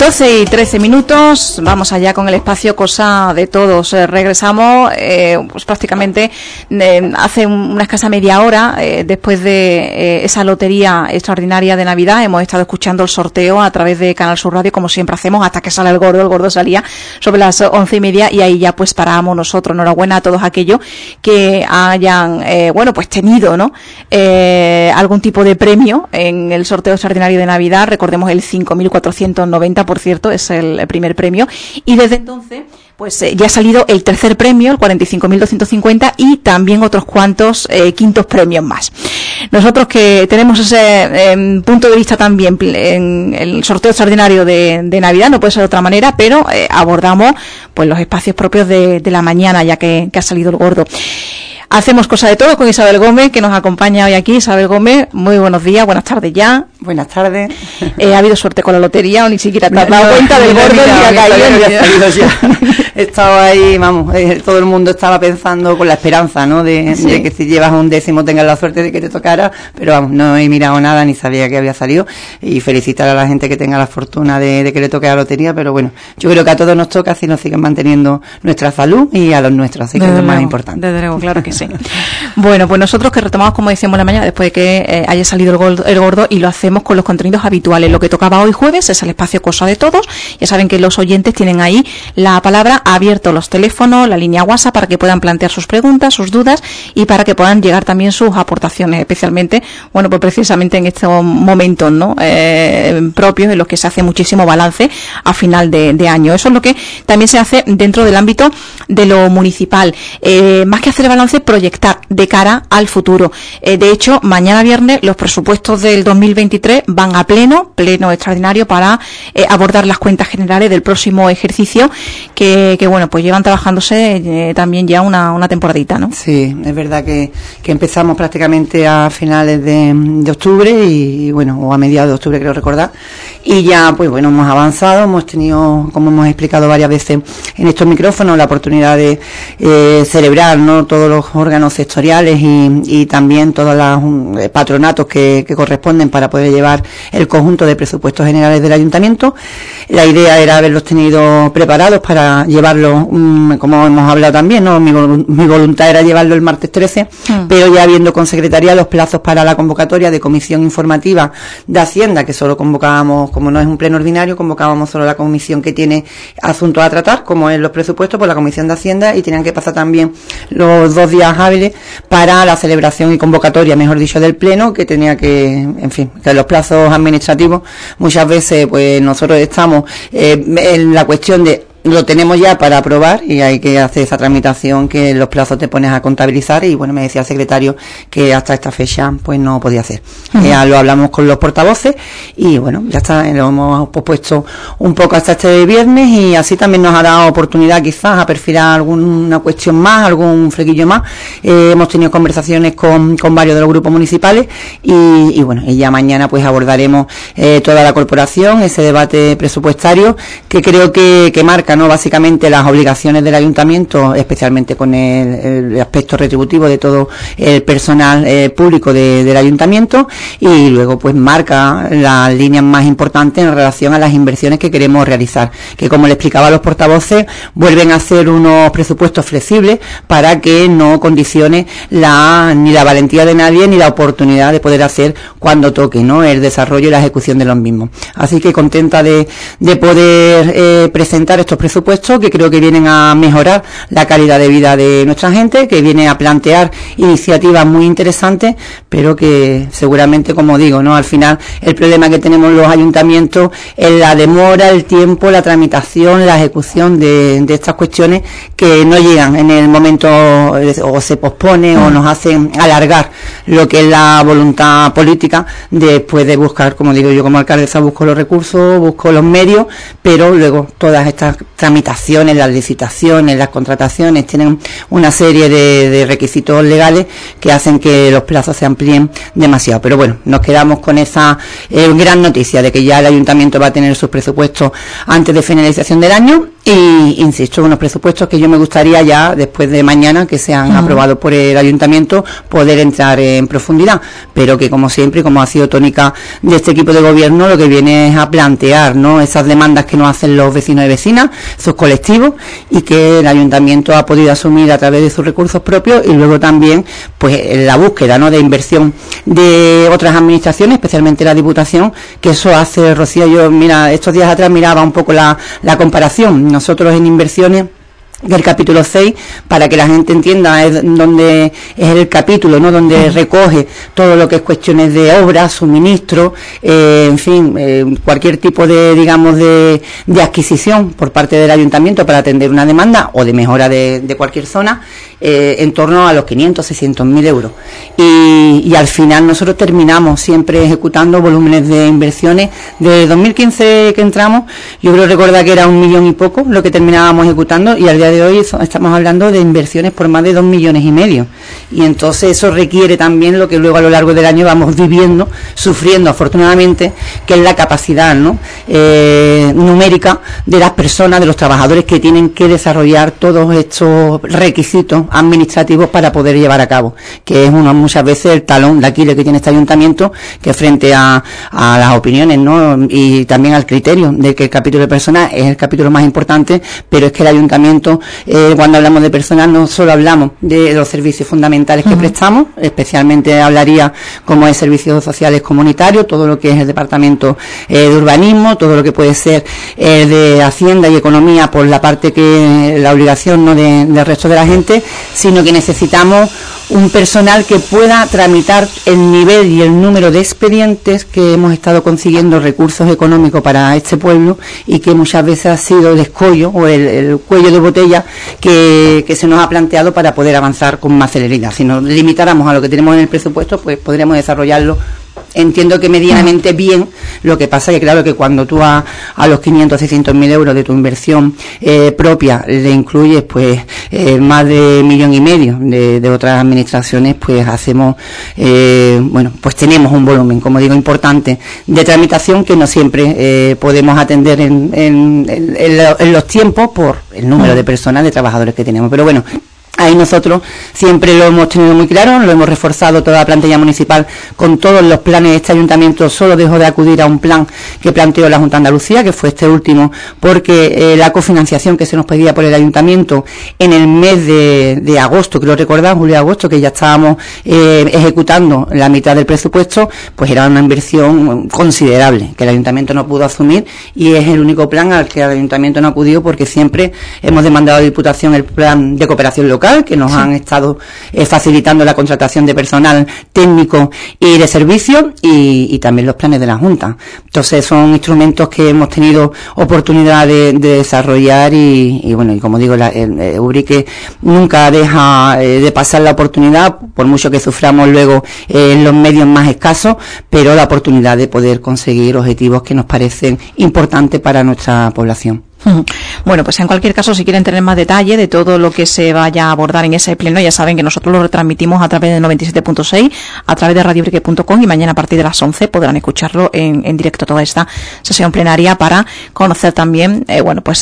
12:13, vamos allá con el espacio Cosa de Todos. Regresamos pues prácticamente hace una escasa media hora después de esa lotería extraordinaria de Navidad. Hemos estado escuchando el sorteo a través de Canal Sur Radio, como siempre hacemos, hasta que sale el gordo salía sobre las 11:30 y ahí ya pues parábamos nosotros. Enhorabuena a todos aquellos que hayan pues tenido, ¿no?, algún tipo de premio en el sorteo extraordinario de Navidad. Recordemos el 5.490, por cierto, es el primer premio, y desde entonces pues ya ha salido el tercer premio, el 45.250, y también otros cuantos quintos premios más. Nosotros que tenemos ese punto de vista también en el sorteo extraordinario de Navidad, no puede ser de otra manera, pero abordamos pues los espacios propios de la mañana, ya que ha salido el gordo. Hacemos Cosa de Todos con Isabel Gómez, que nos acompaña hoy aquí. Isabel Gómez, muy buenos días, buenas tardes ya. Buenas tardes. ¿Ha habido suerte con la lotería o ni siquiera te has dado cuenta del gordo que ha caído? Estaba ahí, todo el mundo estaba pensando con la esperanza, ¿no?, de que si llevas un décimo tengas la suerte de que te tocara, pero vamos, no he mirado nada ni sabía que había salido, y felicitar a la gente que tenga la fortuna de que le toque la lotería, pero bueno, yo creo que a todos nos toca si nos siguen manteniendo nuestra salud y a los nuestros, así que es lo más importante. Desde luego, claro que sí. Bueno, pues nosotros que retomamos, como decíamos la mañana, después de que haya salido el gordo, y lo hacemos con los contenidos habituales. Lo que tocaba hoy jueves es el espacio Cosa de Todos. Ya saben que los oyentes tienen ahí la palabra, abierto los teléfonos, la línea WhatsApp, para que puedan plantear sus preguntas, sus dudas, y para que puedan llegar también sus aportaciones, especialmente, pues precisamente en estos momentos, ¿no?, propios en los que se hace muchísimo balance a final de año. Eso es lo que también se hace dentro del ámbito de lo municipal. Más que hacer balance, proyectar de cara al futuro. De hecho, mañana viernes los presupuestos del 2023 van a pleno extraordinario para abordar las cuentas generales del próximo ejercicio, que pues llevan trabajándose también ya una temporadita, ¿no? Sí, es verdad que empezamos prácticamente a finales de octubre y o a mediados de octubre, creo recordar, y ya pues hemos avanzado, hemos tenido, como hemos explicado varias veces en estos micrófonos, la oportunidad de celebrar, ¿no?, todos los órganos sectoriales y también todos los patronatos que corresponden para poder llevar el conjunto de presupuestos generales del ayuntamiento. La idea era haberlos tenido preparados para llevarlos, como hemos hablado también, ¿no?, mi voluntad era llevarlo el martes 13, pero ya habiendo con secretaría los plazos para la convocatoria de comisión informativa de Hacienda, que solo convocábamos, como no es un pleno ordinario, convocábamos solo la comisión que tiene asuntos a tratar, como es los presupuestos, por la comisión de Hacienda, y tenían que pasar también los 2 días hábiles para la celebración y convocatoria, mejor dicho, del pleno, que tenía que los plazos administrativos muchas veces pues nosotros estamos en la cuestión de lo tenemos ya para aprobar y hay que hacer esa tramitación que los plazos te pones a contabilizar, y me decía el secretario que hasta esta fecha pues no podía hacer. Ya lo hablamos con los portavoces y ya está, lo hemos pospuesto un poco hasta este viernes, y así también nos ha dado oportunidad quizás a perfilar alguna cuestión más, algún flequillo más. Hemos tenido conversaciones con varios de los grupos municipales y ya mañana pues abordaremos toda la corporación, ese debate presupuestario que creo que marca, ¿no?, básicamente las obligaciones del ayuntamiento, especialmente con el aspecto retributivo de todo el personal público del ayuntamiento, y luego pues marca las líneas más importantes en relación a las inversiones que queremos realizar, que como le explicaba a los portavoces, vuelven a hacer unos presupuestos flexibles para que no condicione ni la valentía de nadie ni la oportunidad de poder hacer cuando toque, ¿no?, el desarrollo y la ejecución de los mismos. Así que contenta de poder presentar estos presupuestos que creo que vienen a mejorar la calidad de vida de nuestra gente, que vienen a plantear iniciativas muy interesantes, pero que seguramente, como digo, ¿no?, al final el problema que tenemos los ayuntamientos es la demora, el tiempo, la tramitación, la ejecución de estas cuestiones que no llegan en el momento o se pospone o nos hacen alargar lo que es la voluntad política después de buscar, como digo yo como alcaldesa, busco los recursos, busco los medios, pero luego todas estas tramitaciones, las licitaciones, las contrataciones tienen una serie de requisitos legales que hacen que los plazos se amplíen demasiado. Pero nos quedamos con esa gran noticia de que ya el ayuntamiento va a tener sus presupuestos antes de finalización del año, Y insisto, unos presupuestos que yo me gustaría ya después de mañana que sean aprobados por el ayuntamiento poder entrar en profundidad, pero que como siempre, como ha sido tónica de este equipo de gobierno, lo que viene es a plantear, ¿no?, esas demandas que nos hacen los vecinos y vecinas, sus colectivos, y que el ayuntamiento ha podido asumir a través de sus recursos propios, y luego también pues la búsqueda, ¿no?, de inversión de otras administraciones, especialmente la Diputación, que eso hace, Rocío, yo mira, estos días atrás miraba un poco la comparación. Nosotros en inversiones del capítulo 6, para que la gente entienda, es donde es el capítulo, ¿no?, donde recoge todo lo que es cuestiones de obras, suministro, en fin, cualquier tipo de, digamos, de adquisición por parte del ayuntamiento para atender una demanda o de mejora de cualquier zona, en torno a los 500, 600.000 euros. Y al final nosotros terminamos siempre ejecutando volúmenes de inversiones. De 2015 que entramos, yo creo recordar que era 1 millón y poco lo que terminábamos ejecutando, y al día de hoy estamos hablando de inversiones por más de 2,5 millones. Y entonces eso requiere también lo que luego a lo largo del año vamos viviendo, sufriendo afortunadamente, que es la capacidad, ¿no?, numérica de las personas, de los trabajadores que tienen que desarrollar todos estos requisitos administrativos para poder llevar a cabo, que es muchas veces el talón de Aquiles que tiene este ayuntamiento, que frente a las opiniones, ¿no?, y también al criterio de que el capítulo de personal es el capítulo más importante, pero es que el ayuntamiento, cuando hablamos de personal, no solo hablamos de los servicios fundamentales que prestamos, especialmente hablaría como es servicios sociales comunitarios, todo lo que es el departamento de urbanismo, todo lo que puede ser de Hacienda y Economía, por la parte que la obligación, ¿no?, del resto de la gente, sino que necesitamos un personal que pueda tramitar el nivel y el número de expedientes que hemos estado consiguiendo recursos económicos para este pueblo, y que muchas veces ha sido el escollo o el cuello de botella que se nos ha planteado para poder avanzar con más celeridad. Si nos limitáramos a lo que tenemos en el presupuesto, pues podríamos desarrollarlo, entiendo que medianamente bien. Lo que pasa que claro, que cuando tú a los 500, 600.000 euros de tu inversión propia le incluyes pues más de 1,5 millones de otras administraciones, pues hacemos bueno, pues tenemos un volumen, como digo, importante de tramitación que no siempre podemos atender en los tiempos por el número de personas, de trabajadores que tenemos, pero bueno, ahí nosotros siempre lo hemos tenido muy claro, lo hemos reforzado toda la plantilla municipal con todos los planes. Este ayuntamiento solo dejó de acudir a un plan que planteó la Junta de Andalucía, que fue este último, porque la cofinanciación que se nos pedía por el ayuntamiento en el mes de agosto, creo recordar, julio-agosto, que ya estábamos ejecutando la mitad del presupuesto, pues era una inversión considerable que el ayuntamiento no pudo asumir, y es el único plan al que el ayuntamiento no acudió, porque siempre hemos demandado a la Diputación el plan de cooperación local, que nos han estado facilitando la contratación de personal técnico y de servicio, y también los planes de la Junta. Entonces son instrumentos que hemos tenido oportunidad de desarrollar, y bueno, y como digo, Ubrique nunca deja de pasar la oportunidad, por mucho que suframos luego en los medios más escasos, pero la oportunidad de poder conseguir objetivos que nos parecen importantes para nuestra población. Bueno, pues en cualquier caso, si quieren tener más detalle de todo lo que se vaya a abordar en ese pleno, ya saben que nosotros lo retransmitimos a través de 97.6, a través de radiobrique.com, y mañana a partir de las 11 podrán escucharlo en directo, toda esta sesión plenaria, para conocer también, bueno, pues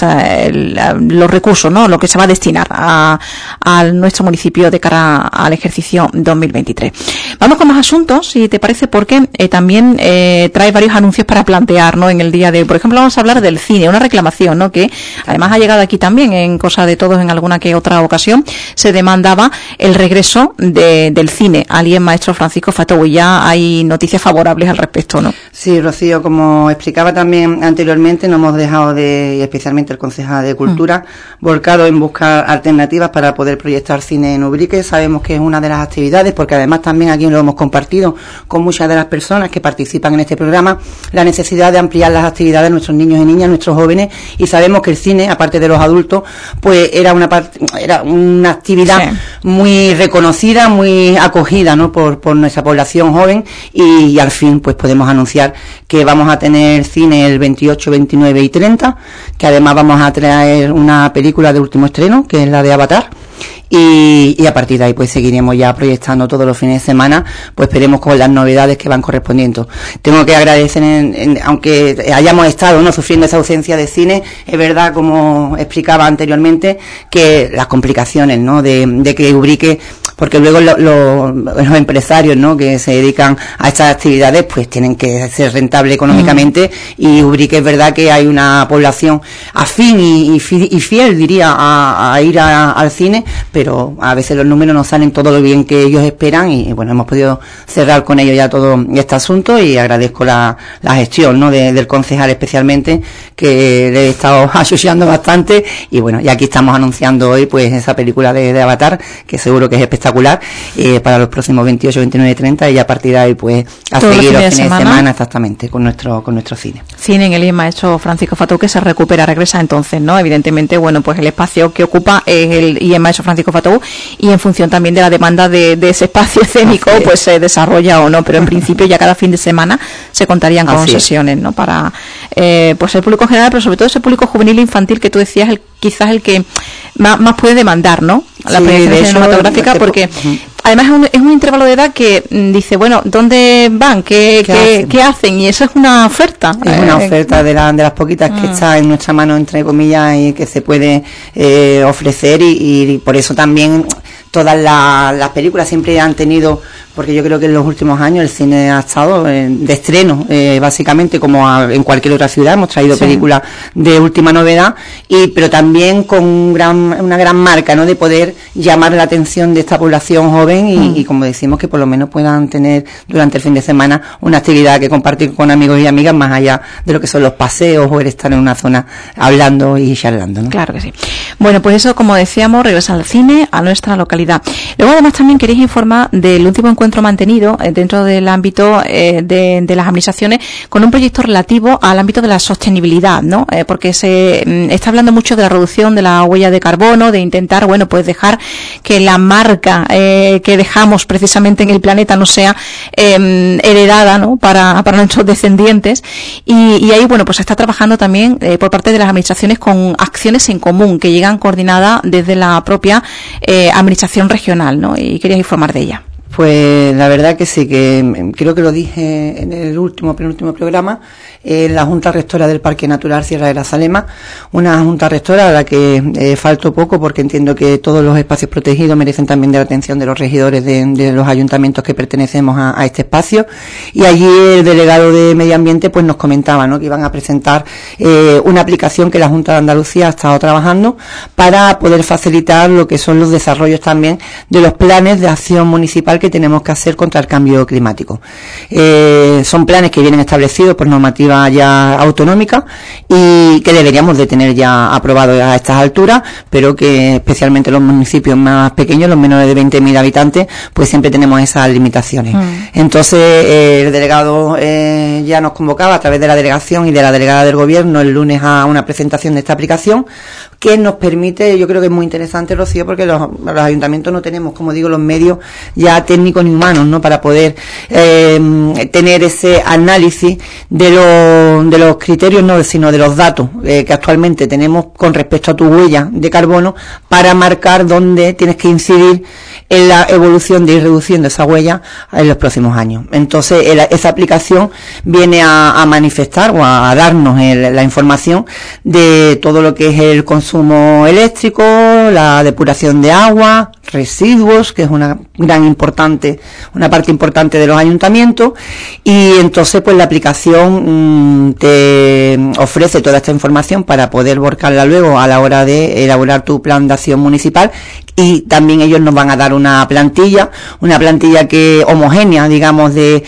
los recursos, ¿no?, lo que se va a destinar a nuestro municipio de cara al ejercicio 2023. Vamos con más asuntos, si te parece, porque también trae varios anuncios para plantear, ¿no?, en el día de hoy. Por ejemplo, vamos a hablar del cine, una reclamación, ¿no?, que además ha llegado aquí también en Cosa de Todos en alguna que otra ocasión. Se demandaba el regreso del cine. Alguien, maestro Francisco Fatou, ya hay noticias favorables al respecto, ¿no? Sí, Rocío, como explicaba también anteriormente, no hemos dejado y especialmente el concejal de Cultura, volcado en buscar alternativas para poder proyectar cine en Ubrique. Sabemos que es una de las actividades, porque además también aquí lo hemos compartido con muchas de las personas que participan en este programa, la necesidad de ampliar las actividades de nuestros niños y niñas, nuestros jóvenes, y sabemos que el cine, aparte de los adultos, pues era una actividad muy reconocida, muy acogida, ¿no?, por nuestra población joven, y al fin pues podemos anunciar que vamos a tener cine el 28, 29 y 30, que además vamos a traer una película de último estreno, que es la de Avatar, y a partir de ahí pues seguiremos ya proyectando todos los fines de semana, pues esperemos con las novedades que van correspondiendo. Tengo que agradecer, aunque hayamos estado no sufriendo esa ausencia de cine, es verdad, como explicaba anteriormente, que las complicaciones, ¿no?, de que Ubrique, porque luego los empresarios, ¿no?, que se dedican a estas actividades, pues tienen que ser rentables económicamente, y Ubrique es verdad que hay una población afín y fiel, diría, a ir al cine, pero a veces los números no salen todo lo bien que ellos esperan, y bueno, hemos podido cerrar con ellos ya todo este asunto, y agradezco la gestión, ¿no?, del concejal especialmente, que le he estado asociando bastante, y bueno, y aquí estamos anunciando hoy pues esa película de Avatar, que seguro que es espectacular, para los próximos 28, 29 y 30, y a partir de ahí pues a todos seguir los fines de semana exactamente con nuestro cine. Cine en el IES Maestro Francisco Fatou, que se recupera, regresa entonces, ¿no? Evidentemente, bueno, pues el espacio que ocupa es el IES Maestro Francisco Fatou, y en función también de la demanda de ese espacio escénico, pues se desarrolla o no, pero en principio ya cada fin de semana se contarían con sesiones, ¿no?, para pues el público en general, pero sobre todo ese público juvenil e infantil que tú decías, quizás el que más puede demandar, ¿no?, la proyección cinematográfica, porque además es un intervalo de edad que dice, bueno, ¿dónde van? ¿Qué hacen? Y eso es una oferta. Es una oferta de las poquitas que está en nuestra mano, entre comillas, y que se puede ofrecer, y por eso también todas las películas siempre han tenido, porque yo creo que en los últimos años el cine ha estado de estreno, básicamente, como en cualquier otra ciudad. Hemos traído películas de última novedad, pero también con una gran marca, ¿no?, de poder llamar la atención de esta población joven, y como decimos, que por lo menos puedan tener durante el fin de semana una actividad que compartir con amigos y amigas, más allá de lo que son los paseos o el estar en una zona hablando y charlando, ¿no? Claro que sí. Bueno, pues eso, como decíamos, regresa al cine, a nuestra localidad. Luego, además, también queréis informar del último encuentro mantenido dentro del ámbito de las administraciones, con un proyecto relativo al ámbito de la sostenibilidad, ¿no? Porque se está hablando mucho de la reducción de la huella de carbono, de intentar, bueno, pues dejar que la marca que dejamos precisamente en el planeta no sea heredada, ¿no?, para nuestros descendientes, y ahí, bueno, pues se está trabajando también por parte de las administraciones con acciones en común que llegan coordinadas desde la propia administración regional, ¿no? Y querías informar de ella. Pues la verdad que sí, que creo que lo dije en el penúltimo programa, la Junta Rectora del Parque Natural Sierra de la Salema, una Junta Rectora a la que faltó poco, porque entiendo que todos los espacios protegidos merecen también de la atención de los regidores de los ayuntamientos que pertenecemos a este espacio, y allí el delegado de Medio Ambiente pues nos comentaba, ¿no?, que iban a presentar una aplicación que la Junta de Andalucía ha estado trabajando para poder facilitar lo que son los desarrollos también de los planes de acción municipal que tenemos que hacer contra el cambio climático. Son planes que vienen establecidos por normativa ya autonómica, y que deberíamos de tener ya aprobados a estas alturas, pero que especialmente los municipios más pequeños, los menores de 20.000 habitantes, pues siempre tenemos esas limitaciones. Entonces el delegado ya nos convocaba a través de la delegación y de la delegada del gobierno el lunes a una presentación de esta aplicación, que nos permite, yo creo que es muy interesante, Rocío, porque los ayuntamientos no tenemos, como digo, los medios ya técnicos ni humanos, ¿no?, para poder tener ese análisis de los criterios, no, sino de los datos que actualmente tenemos con respecto a tu huella de carbono, para marcar dónde tienes que incidir en la evolución de ir reduciendo esa huella en los próximos años. Entonces esa aplicación viene a manifestar o a darnos la información de todo lo que es el consumo eléctrico, la depuración de agua, residuos, que es una parte importante de los ayuntamientos, y entonces pues la aplicación te ofrece toda esta información para poder volcarla luego a la hora de elaborar tu plan de acción municipal, y también ellos nos van a dar una plantilla que homogénea, digamos,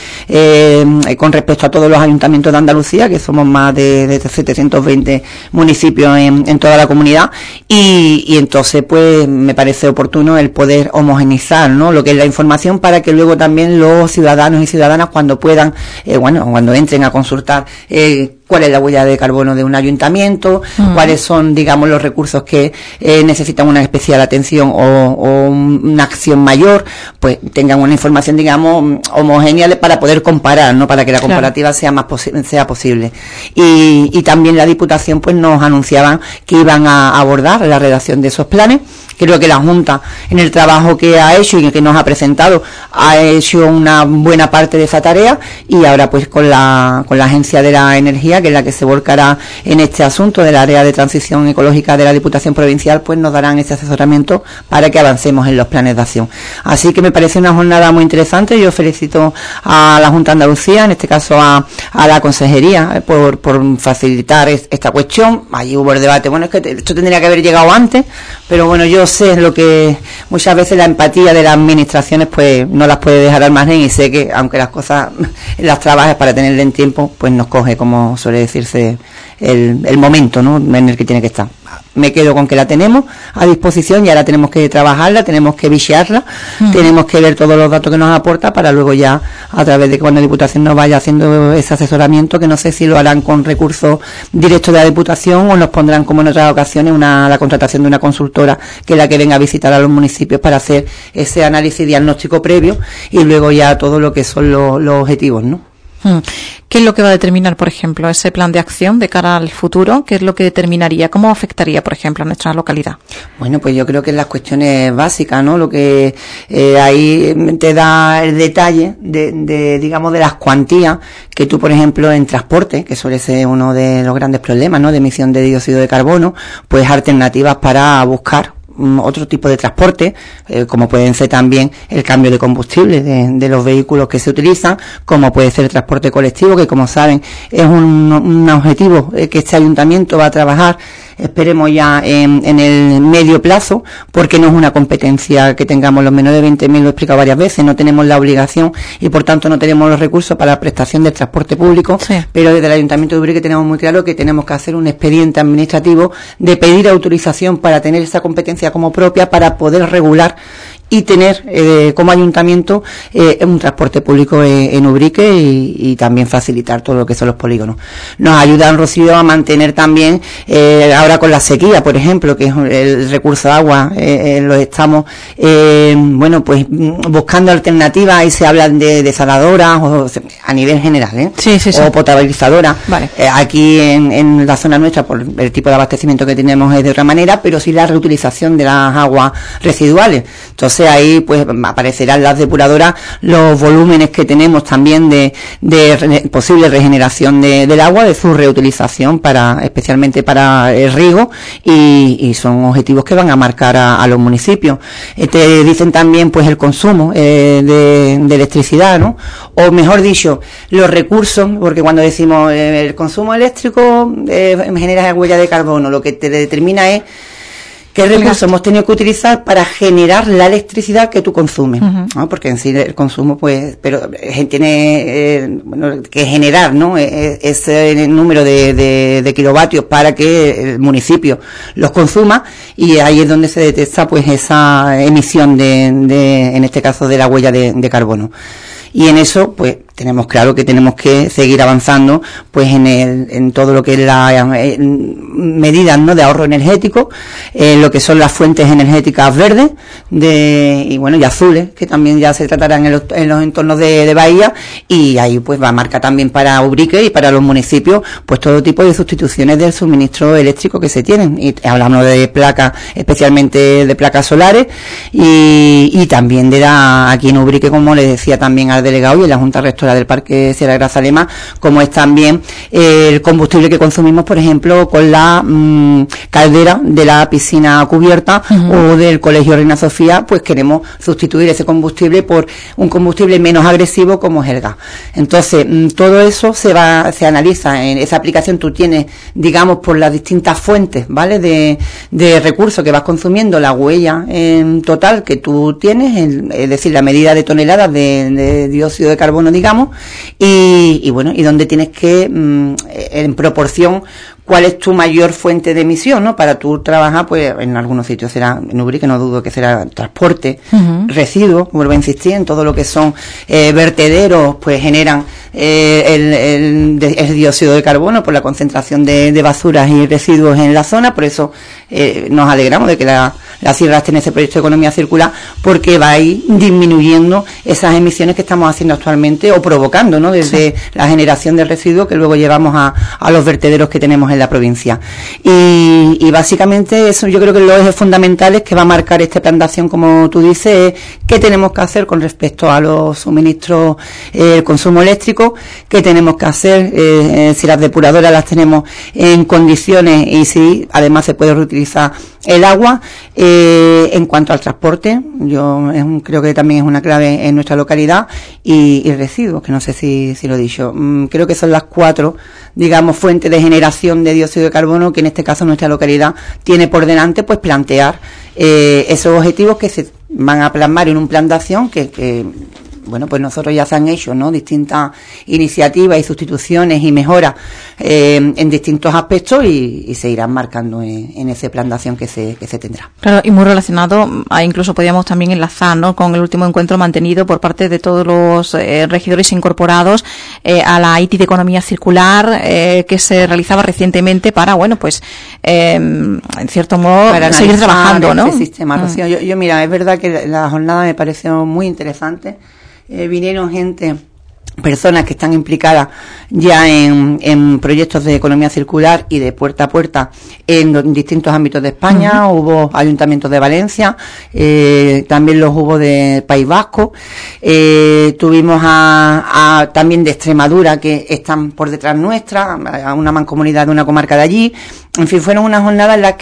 con respecto a todos los ayuntamientos de Andalucía, que somos más de 720 municipios en toda la comunidad, y entonces pues me parece oportuno el poder homogeneizar, ¿no?, lo que es la información, para que luego también los ciudadanos y ciudadanas, cuando puedan, cuando entren a consultar cuál es la huella de carbono de un ayuntamiento, cuáles son, digamos, los recursos que necesitan una especial atención o una acción mayor, pues tengan una información, digamos, homogénea para poder comparar, ¿no?, para que la comparativa sea posible. Y también la Diputación pues nos anunciaban que iban a abordar la redacción de esos planes, Creo que la Junta, en el trabajo que ha hecho y que nos ha presentado, ha hecho una buena parte de esa tarea, y ahora pues con la Agencia de la Energía, que es la que se volcará en este asunto del área de transición ecológica de la Diputación Provincial, pues nos darán este asesoramiento para que avancemos en los planes de acción. Así que me parece una jornada muy interesante. Yo felicito a la Junta de Andalucía, en este caso a la Consejería, por facilitar esta cuestión. Allí hubo el debate, bueno, es que esto tendría que haber llegado antes, pero bueno, yo sé lo que muchas veces la empatía de las administraciones pues no las puede dejar al margen, y sé que aunque las cosas las trabajes para tenerle en tiempo, pues nos coge, como suele decirse, el momento, ¿no?, en el que tiene que estar. Me quedo con que la tenemos a disposición y ahora tenemos que trabajarla, tenemos que vigiarla, tenemos que ver todos los datos que nos aporta para luego ya, a través de cuando la Diputación nos vaya haciendo ese asesoramiento, que no sé si lo harán con recursos directos de la Diputación o nos pondrán, como en otras ocasiones, la contratación de una consultora que es la que venga a visitar a los municipios para hacer ese análisis diagnóstico previo y luego ya todo lo que son los objetivos, ¿no? ¿Qué es lo que va a determinar, por ejemplo, ese plan de acción de cara al futuro? ¿Qué es lo que determinaría? ¿Cómo afectaría, por ejemplo, a nuestra localidad? Bueno, pues yo creo que en las cuestiones básicas, ¿no? Lo que ahí te da el detalle digamos, de las cuantías que tú, por ejemplo, en transporte, que suele ser uno de los grandes problemas, ¿no?, de emisión de dióxido de carbono, pues alternativas para buscar otro tipo de transporte, como pueden ser también el cambio de combustible de los vehículos que se utilizan, como puede ser el transporte colectivo, que como saben es un objetivo que este ayuntamiento va a trabajar, esperemos ya en el medio plazo, porque no es una competencia que tengamos los menores de 20.000, lo he explicado varias veces, no tenemos la obligación y por tanto no tenemos los recursos para la prestación del transporte público, sí. Pero desde el Ayuntamiento de Ubrique tenemos muy claro que tenemos que hacer un expediente administrativo de pedir autorización para tener esa competencia como propia, para poder regular y tener como ayuntamiento un transporte público en Ubrique y también facilitar todo lo que son los polígonos. Nos ayudan, Rocío, a mantener también ahora con la sequía, por ejemplo, que es el recurso de agua, lo estamos bueno, pues buscando alternativas, y se hablan de desaladoras o a nivel general, sí. O potabilizadoras. Vale. Aquí en la zona nuestra, por el tipo de abastecimiento que tenemos, es de otra manera, pero sí la reutilización de las aguas residuales. Entonces ahí pues aparecerán las depuradoras, los volúmenes que tenemos también de posible regeneración del agua, de su reutilización especialmente para el riego, y son objetivos que van a marcar a los municipios. Te dicen también pues el consumo de electricidad, ¿no? O mejor dicho, los recursos, porque cuando decimos el consumo eléctrico genera huella de carbono, lo que te determina es qué recursos hemos tenido que utilizar para generar la electricidad que tú consumes, ¿no? Porque en sí el consumo, pues, pero tiene que generar, ¿no?, ese número de kilovatios para que el municipio los consuma, y ahí es donde se detecta pues esa emisión en este caso de la huella de carbono. Y en eso, pues, tenemos claro que tenemos que seguir avanzando, pues, en todo lo que es las medidas, ¿no?, de ahorro energético, lo que son las fuentes energéticas verdes, y azules, que también ya se tratarán en los entornos de Bahía, y ahí, pues, va a marcar también para Ubrique y para los municipios, pues, todo tipo de sustituciones del suministro eléctrico que se tienen. Y hablamos de placas, especialmente de placas solares, y también aquí en Ubrique, como les decía también al delegado y en la Junta Rectora del Parque Sierra Grazalema, como es también el combustible que consumimos, por ejemplo, con la caldera de la piscina cubierta o del Colegio Reina Sofía, pues queremos sustituir ese combustible por un combustible menos agresivo como es el gas. Entonces, todo eso se analiza en esa aplicación. Tú tienes, digamos, por las distintas fuentes, ¿vale?, de recursos que vas consumiendo, la huella en total que tú tienes, es decir, la medida de toneladas de dióxido de carbono, digamos, y donde tienes que, en proporción, cuál es tu mayor fuente de emisión, ¿no? Para tú trabajar, pues, en algunos sitios será, en Ubrique no dudo que será transporte, residuos, vuelvo a insistir, en todo lo que son vertederos, pues generan el dióxido de carbono por la concentración de basuras y residuos en la zona. Por eso nos alegramos de que la Sierra esté en ese proyecto de economía circular, porque va a ir disminuyendo esas emisiones que estamos haciendo actualmente o provocando, ¿no? Desde la generación de residuos que luego llevamos a los vertederos que tenemos en la provincia. Y básicamente eso, yo creo que los ejes fundamentales que va a marcar este plan de acción, como tú dices, es qué tenemos que hacer con respecto a los suministros, el consumo eléctrico, qué tenemos que hacer, si las depuradoras las tenemos en condiciones y si además se puede reutilizar el agua. En cuanto al transporte, creo que también es una clave en nuestra localidad, y residuos, que no sé si lo he dicho. Creo que son las 4, digamos, fuentes de generación de dióxido de carbono que en este caso nuestra localidad tiene por delante, pues plantear esos objetivos que se van a plasmar en un plan de acción que bueno, pues nosotros ya se han hecho, ¿no? Distintas iniciativas y sustituciones y mejoras en distintos aspectos, y se irán marcando en ese plan de acción que se tendrá. Claro, y muy relacionado, incluso podíamos también enlazar, ¿no?, con el último encuentro mantenido por parte de todos los regidores incorporados a la ITI de Economía Circular que se realizaba recientemente para, bueno, pues en cierto modo para seguir trabajando, ¿no? Este sistema, Rocío. Yo mira, es verdad que la jornada me pareció muy interesante. Vinieron personas que están implicadas ya en proyectos de economía circular y de puerta a puerta en distintos ámbitos de España. Hubo ayuntamientos de Valencia, también los hubo de País Vasco, tuvimos también de Extremadura, que están por detrás nuestra, a una mancomunidad de una comarca de allí. En fin, fueron unas jornadas en las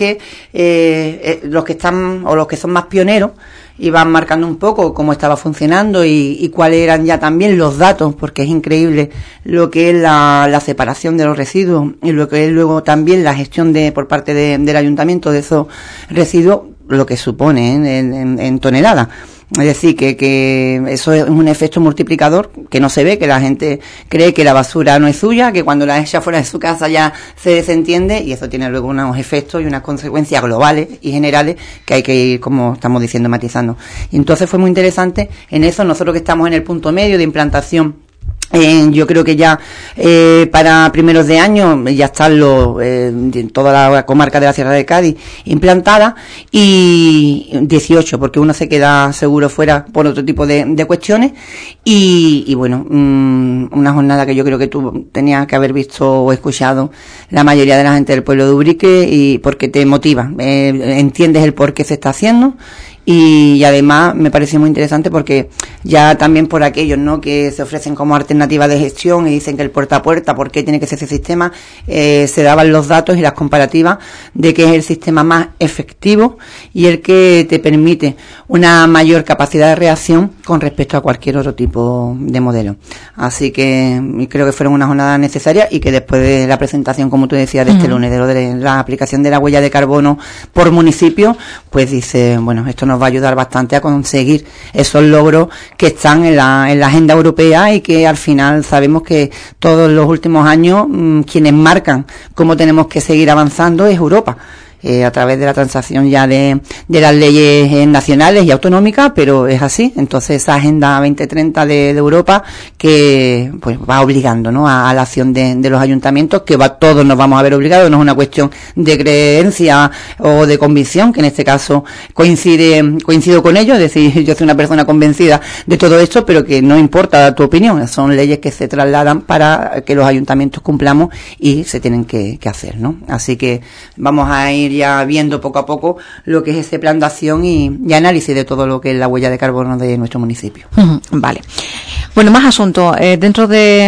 que los que están o los que son más pioneros iban marcando un poco cómo estaba funcionando y cuáles eran ya también los datos, porque es increíble lo que es la separación de los residuos y lo que es luego también la gestión por parte del ayuntamiento de esos residuos, lo que supone en toneladas. Es decir, que eso es un efecto multiplicador que no se ve, que la gente cree que la basura no es suya, que cuando la echa fuera de su casa ya se desentiende, y eso tiene luego unos efectos y unas consecuencias globales y generales que hay que ir, como estamos diciendo, matizando. Y entonces fue muy interesante en eso. Nosotros que estamos en el punto medio de implantación, yo creo que ya para primeros de año ya están toda la comarca de la Sierra de Cádiz implantada, y 18, porque uno se queda seguro fuera por otro tipo de cuestiones, y bueno, una jornada que yo creo que tú tenías que haber visto o escuchado la mayoría de la gente del pueblo de Ubrique, y porque te motiva, entiendes el por qué se está haciendo. Y además me pareció muy interesante porque ya también por aquellos, ¿no?, que se ofrecen como alternativa de gestión y dicen que el puerta a puerta, ¿por qué tiene que ser ese sistema? Se daban los datos y las comparativas de que es el sistema más efectivo y el que te permite una mayor capacidad de reacción con respecto a cualquier otro tipo de modelo. Así que creo que fueron unas jornadas necesarias, y que después de la presentación, como tú decías, de este lunes, de lo de la aplicación de la huella de carbono por municipio, pues dice, bueno, esto nos va a ayudar bastante a conseguir esos logros que están en la agenda europea, y que al final sabemos que todos los últimos años quienes marcan cómo tenemos que seguir avanzando es Europa. A través de la transacción ya de las leyes nacionales y autonómicas, pero es así. Entonces esa Agenda 2030 de Europa, que pues va obligando, ¿no?, a la acción de los ayuntamientos, que todos nos vamos a ver obligados. No es una cuestión de creencia o de convicción, que en este caso coincido con ellos. Es decir, yo soy una persona convencida de todo esto, pero que no importa tu opinión, son leyes que se trasladan para que los ayuntamientos cumplamos y se tienen que hacer, ¿no? Así que vamos a ir ya viendo poco a poco lo que es ese plan de acción y análisis de todo lo que es la huella de carbono de nuestro municipio. Vale. Bueno, más asuntos, dentro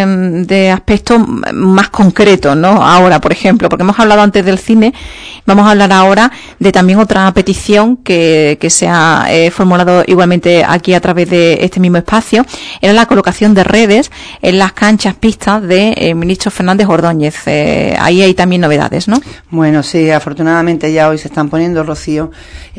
de aspectos más concretos, ¿no? Ahora, por ejemplo, porque hemos hablado antes del cine, vamos a hablar ahora de también otra petición que se ha formulado igualmente aquí a través de este mismo espacio. Era la colocación de redes en las canchas pistas de ministro Fernández Ordóñez. Ahí hay también novedades, ¿no? Bueno, sí, afortunadamente ya hoy se están poniendo, Rocío. Yo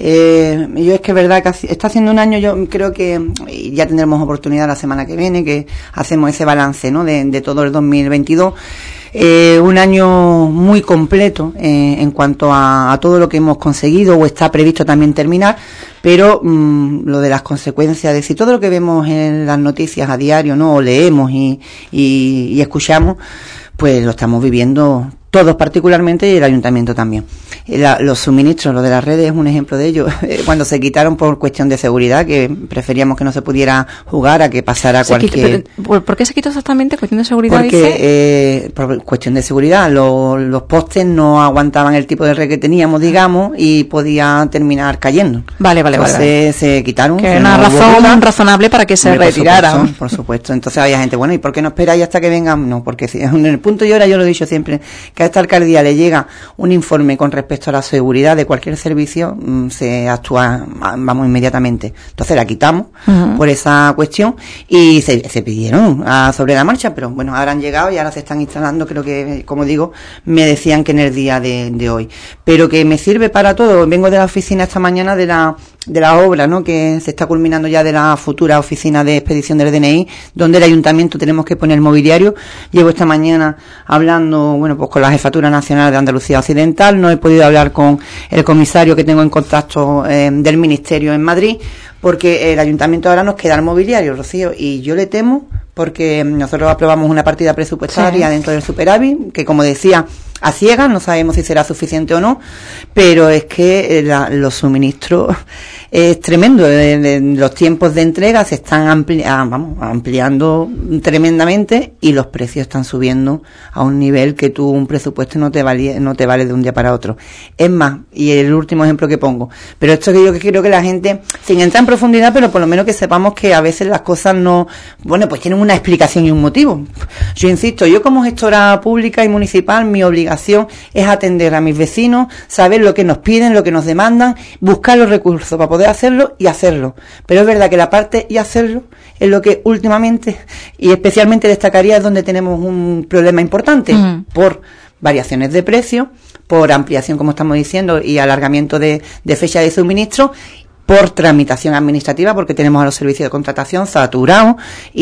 es que es verdad que está haciendo un año, yo creo que ya tendremos oportunidad la semana que viene, que hacemos ese balance, ¿no?, de todo el 2022. un año muy completo en cuanto a todo lo que hemos conseguido o está previsto también terminar, pero lo de las consecuencias, es decir, todo lo que vemos en las noticias a diario, ¿no? O leemos y escuchamos, pues lo estamos viviendo todos particularmente y el ayuntamiento también. Los suministros, lo de las redes es un ejemplo de ello. Cuando se quitaron por cuestión de seguridad, que preferíamos que no se pudiera jugar a que pasara cualquier... ¿Por qué se quitó exactamente? ¿Cuestión de seguridad? Porque por cuestión de seguridad, los postes no aguantaban el tipo de red que teníamos, digamos, y podía terminar cayendo. Vale. Entonces se quitaron. Que una razón razonable para que se retiraran. Por supuesto. Entonces había gente, bueno, ¿y por qué no esperáis hasta que vengan? No, porque si, en el punto y hora yo lo he dicho siempre, que a esta alcaldía le llega un informe con respecto a la seguridad de cualquier servicio, se actúa, vamos, inmediatamente. Entonces la quitamos por esa cuestión y se pidieron sobre la marcha, pero bueno, ahora han llegado y ahora se están instalando, creo que, como digo, me decían que en el día de hoy. Pero que me sirve para todo. Vengo de la oficina esta mañana de la obra, ¿no?, que se está culminando ya de la futura oficina de expedición del DNI, donde el ayuntamiento tenemos que poner mobiliario. Llevo esta mañana hablando, bueno, pues con la Jefatura Nacional de Andalucía Occidental, no he podido hablar con el comisario que tengo en contacto del Ministerio en Madrid, porque el ayuntamiento ahora nos queda el mobiliario, Rocío, y yo le temo, porque nosotros aprobamos una partida presupuestaria dentro del superávit, que como decía, a ciegas, no sabemos si será suficiente o no, pero es que los suministros es tremendo. Los tiempos de entrega se están ampliando tremendamente y los precios están subiendo a un nivel que tú un presupuesto no te vale de un día para otro. Es más, y el último ejemplo que pongo, pero esto que yo quiero que la gente, sin entrar en profundidad, pero por lo menos que sepamos que a veces las cosas no, bueno, pues tienen una explicación y un motivo. Yo insisto, yo como gestora pública y municipal, mi obligación es atender a mis vecinos, saber lo que nos piden, lo que nos demandan, buscar los recursos para poder hacerlo y hacerlo. Pero es verdad que la parte y hacerlo es lo que últimamente y especialmente destacaría, es donde tenemos un problema importante por variaciones de precio, por ampliación, como estamos diciendo, y alargamiento de fecha de suministro, por tramitación administrativa, porque tenemos a los servicios de contratación saturados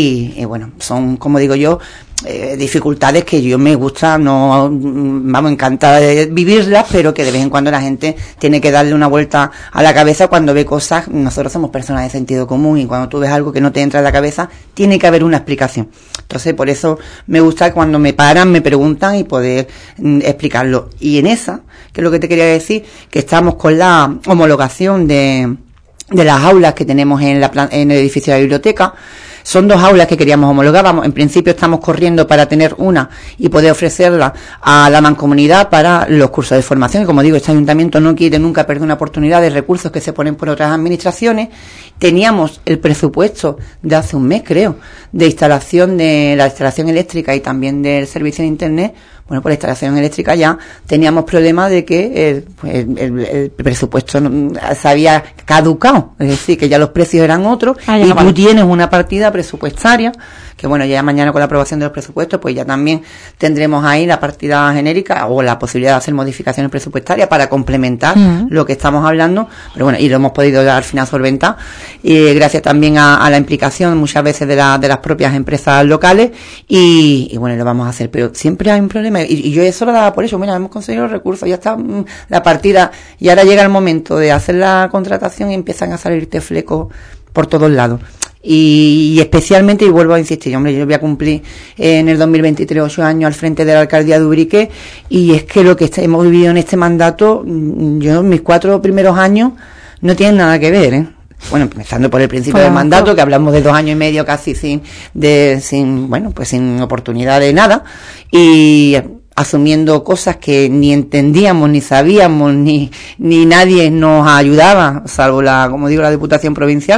y bueno, son, como digo yo, dificultades que yo me gusta, no, vamos, encantada de vivirlas, pero que de vez en cuando la gente tiene que darle una vuelta a la cabeza cuando ve cosas. Nosotros somos personas de sentido común y cuando tú ves algo que no te entra en la cabeza, tiene que haber una explicación. Entonces, por eso me gusta cuando me paran, me preguntan y poder explicarlo. Y en esa, que es lo que te quería decir, que estamos con la homologación de las aulas que tenemos en el edificio de la biblioteca. Son 2 aulas que queríamos homologar. En principio estamos corriendo para tener una y poder ofrecerla a la mancomunidad para los cursos de formación. Y como digo, este ayuntamiento no quiere nunca perder una oportunidad de recursos que se ponen por otras administraciones. Teníamos el presupuesto de hace un mes, creo, de instalación de la instalación eléctrica y también del servicio de internet. Bueno, por la instalación eléctrica ya teníamos problemas de que el presupuesto se había caducado, es decir, que ya los precios eran otros y tú tienes una partida presupuestaria que, bueno, ya mañana con la aprobación de los presupuestos pues ya también tendremos ahí la partida genérica o la posibilidad de hacer modificaciones presupuestarias para complementar lo que estamos hablando, pero bueno, y lo hemos podido al final solventar y gracias también a la implicación muchas veces de las propias empresas locales y bueno, lo vamos a hacer, pero siempre hay un problema y yo eso lo daba por eso. Mira, hemos conseguido los recursos, ya está la partida y ahora llega el momento de hacer la contratación y empiezan a salirte flecos por todos lados. Y especialmente, y vuelvo a insistir, hombre, yo voy a cumplir en el 2023 8 años al frente de la alcaldía de Ubrique y es que lo que hemos vivido en este mandato, yo mis 4 primeros años no tienen nada que ver, ¿eh? Bueno, empezando por el principio del mandato, que hablamos de 2 años y medio casi sin oportunidad de nada y asumiendo cosas que ni entendíamos, ni sabíamos, ni nadie nos ayudaba, salvo la Diputación Provincial.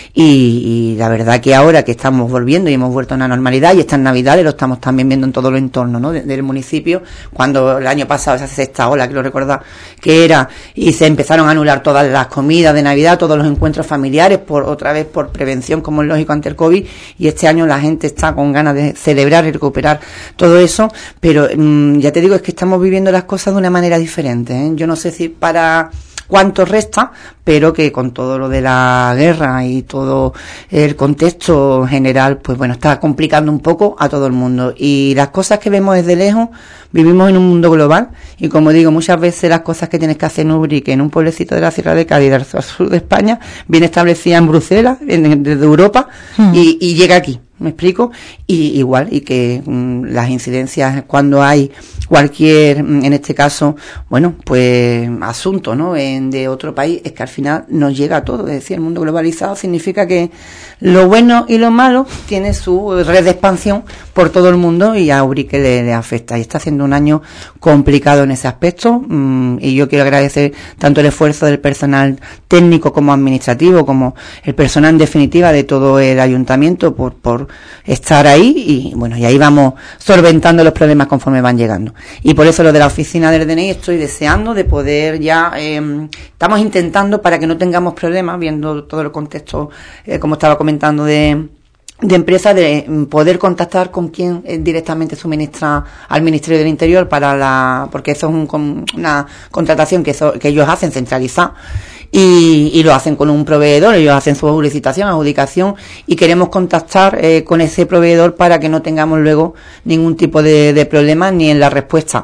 Y la verdad que ahora que estamos volviendo y hemos vuelto a una normalidad y estas Navidades lo estamos también viendo en todo los entornos, ¿no?, del municipio, cuando el año pasado esa 6ª ola, que lo recordaba que era, y se empezaron a anular todas las comidas de Navidad, todos los encuentros familiares, otra vez por prevención, como es lógico ante el COVID, y este año la gente está con ganas de celebrar y recuperar todo eso, pero ya te digo, es que estamos viviendo las cosas de una manera diferente, ¿eh? Yo no sé si para cuánto resta, pero que con todo lo de la guerra y todo el contexto general, pues bueno, está complicando un poco a todo el mundo. Y las cosas que vemos desde lejos, vivimos en un mundo global, y como digo, muchas veces las cosas que tienes que hacer en Ubrique, en un pueblecito de la Sierra de Cádiz, al sur de España, viene establecida en Bruselas, desde Europa, y llega aquí. ¿Me explico? Y igual, y que las incidencias cuando hay cualquier, en este caso, bueno, pues asunto, ¿no?, de otro país, es que al final nos llega a todo. Es decir, el mundo globalizado significa que lo bueno y lo malo tiene su red de expansión por todo el mundo, y a Ubrique le afecta. Y está haciendo un año complicado en ese aspecto, y yo quiero agradecer tanto el esfuerzo del personal técnico como administrativo, como el personal en definitiva de todo el ayuntamiento por estar ahí, y bueno, y ahí vamos solventando los problemas conforme van llegando. Y por eso lo de la oficina del DNI estoy deseando de poder ya, estamos intentando, para que no tengamos problemas, viendo todo el contexto, como estaba comentando, de empresa, de poder contactar con quien directamente suministra al Ministerio del Interior porque eso es una contratación que ellos hacen centralizada. Y lo hacen con un proveedor, ellos hacen su licitación, adjudicación, y queremos contactar con ese proveedor para que no tengamos luego ningún tipo de problema, ni en la respuesta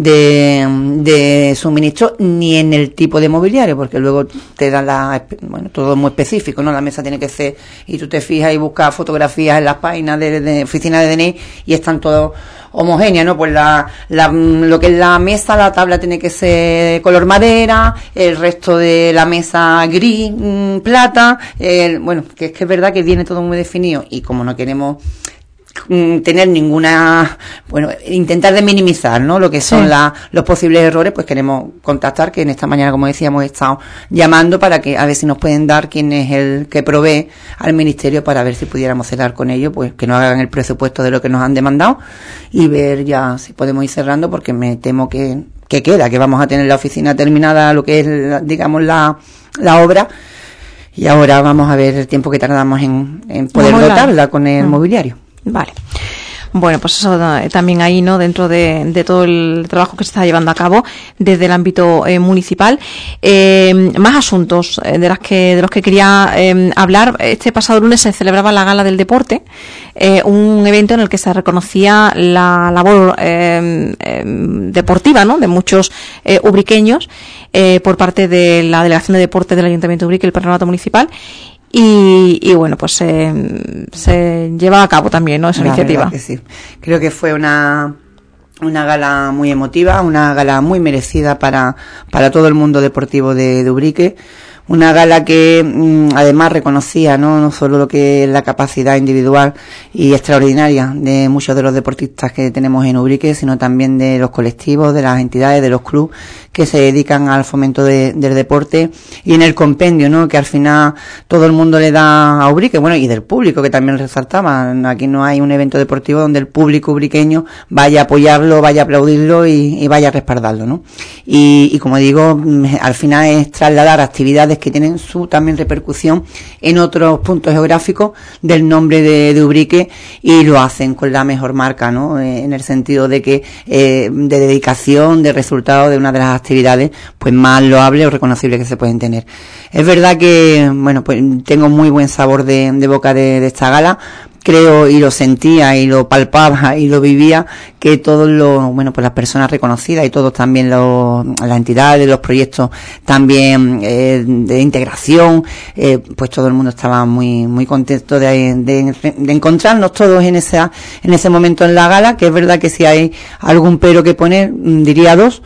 de suministro, ni en el tipo de mobiliario, porque luego te dan todo muy específico, ¿no? La mesa tiene que ser, y tú te fijas y buscas fotografías en las páginas de oficina de DNI y están todos homogénea, ¿no? Pues lo que es la mesa, la tabla tiene que ser color madera, el resto de la mesa gris, plata, bueno, que es que es verdad que viene todo muy definido, y como no queremos tener ninguna, bueno, intentar de minimizar, ¿no?, lo que son los posibles errores, pues queremos contactar, que en esta mañana, como decíamos, he estado llamando para que a ver si nos pueden dar quién es el que provee al ministerio, para ver si pudiéramos cerrar con ellos, pues que nos hagan el presupuesto de lo que nos han demandado, y ver ya si podemos ir cerrando, porque me temo que vamos a tener la oficina terminada, lo que es, digamos, la obra, y ahora vamos a ver el tiempo que tardamos en poder dotarla con el mobiliario. Vale. Bueno, pues eso también ahí, ¿no?, dentro de todo el trabajo que se está llevando a cabo desde el ámbito municipal. Más asuntos de los que quería hablar. Este pasado lunes se celebraba la Gala del Deporte, un evento en el que se reconocía la labor deportiva, ¿no?, de muchos ubriqueños por parte de la Delegación de Deportes del Ayuntamiento de Ubrique, el Patronato Municipal. Y bueno, pues se lleva a cabo también, ¿no?, esa iniciativa. Que sí. Creo que fue una gala muy emotiva, una gala muy merecida para todo el mundo deportivo de Ubrique. Una gala que además reconocía no solo lo que es la capacidad individual y extraordinaria de muchos de los deportistas que tenemos en Ubrique, sino también de los colectivos, de las entidades, de los clubes que se dedican al fomento del deporte, y en el compendio, ¿no?, que al final todo el mundo le da a Ubrique, bueno, y del público, que también resaltaba. Aquí no hay un evento deportivo donde el público ubriqueño vaya a apoyarlo, vaya a aplaudirlo y vaya a respaldarlo, ¿no? Y como digo, al final es trasladar actividades que tienen su también repercusión en otros puntos geográficos del nombre de Ubrique, y lo hacen con la mejor marca, ¿no?, en el sentido de que de dedicación, de resultado de una de las actividades pues más loables o reconocibles que se pueden tener. Es verdad que, bueno, pues tengo muy buen sabor de boca de esta gala. Creo, y lo sentía y lo palpaba y lo vivía, que todos pues las personas reconocidas y todos también las entidades, los proyectos también de integración, pues todo el mundo estaba muy muy contento de encontrarnos todos en ese momento en la gala. Que es verdad que si hay algún pero que poner, diría dos.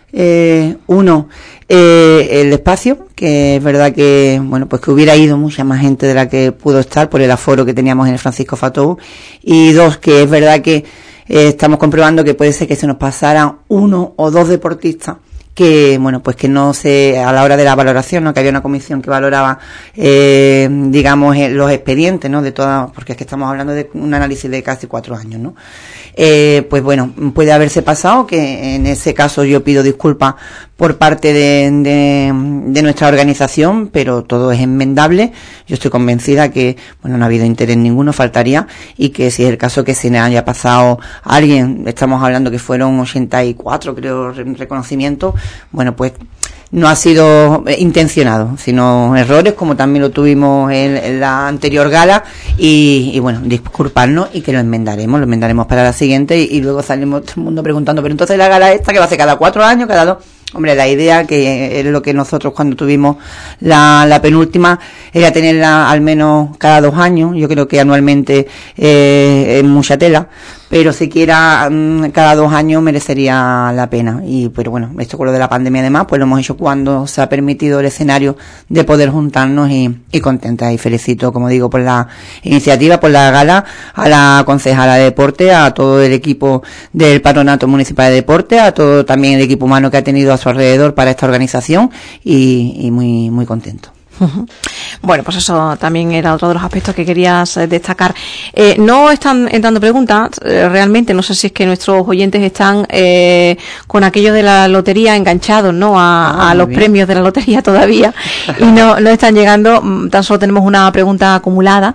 Uno, el espacio, que es verdad que, bueno, pues que hubiera ido mucha más gente de la que pudo estar por el aforo que teníamos en el Francisco Fatou. Y dos, que es verdad que estamos comprobando que puede ser que se nos pasaran uno o dos deportistas que, bueno, pues que no se, a la hora de la valoración, ¿no?, que había una comisión que valoraba, digamos, los expedientes, ¿no?, de todas, porque es que estamos hablando de un análisis de casi 4 años, ¿no? Pues bueno, puede haberse pasado, que en ese caso yo pido disculpas por parte de nuestra organización, pero todo es enmendable. Yo estoy convencida que, bueno, no ha habido interés ninguno, faltaría, y que si es el caso que se le haya pasado a alguien, estamos hablando que fueron 84, creo, reconocimientos, bueno, pues no ha sido intencionado, sino errores, como también lo tuvimos en la anterior gala, y bueno, disculparnos y que lo enmendaremos para la siguiente, y luego salimos todo el mundo preguntando, pero entonces la gala esta, que va a ser cada 4 años, cada 2... Hombre, la idea, que es lo que nosotros cuando tuvimos la penúltima, era tenerla al menos cada 2 años. Yo creo que anualmente es mucha tela, pero siquiera cada 2 años merecería la pena. Pero bueno, esto con lo de la pandemia además, pues lo hemos hecho cuando se ha permitido el escenario de poder juntarnos, y contentas. Y felicito, como digo, por la iniciativa, por la gala, a la concejala de deporte, a todo el equipo del Patronato Municipal de Deporte, a todo también el equipo humano que ha tenido a su alrededor para esta organización, y muy, muy contento. Bueno, pues eso también era otro de los aspectos que querías destacar. No están entrando preguntas, realmente, no sé si es que nuestros oyentes están con aquello de la lotería enganchados, ¿no? A los premios de la lotería todavía, y no están llegando. Tan solo tenemos una pregunta acumulada,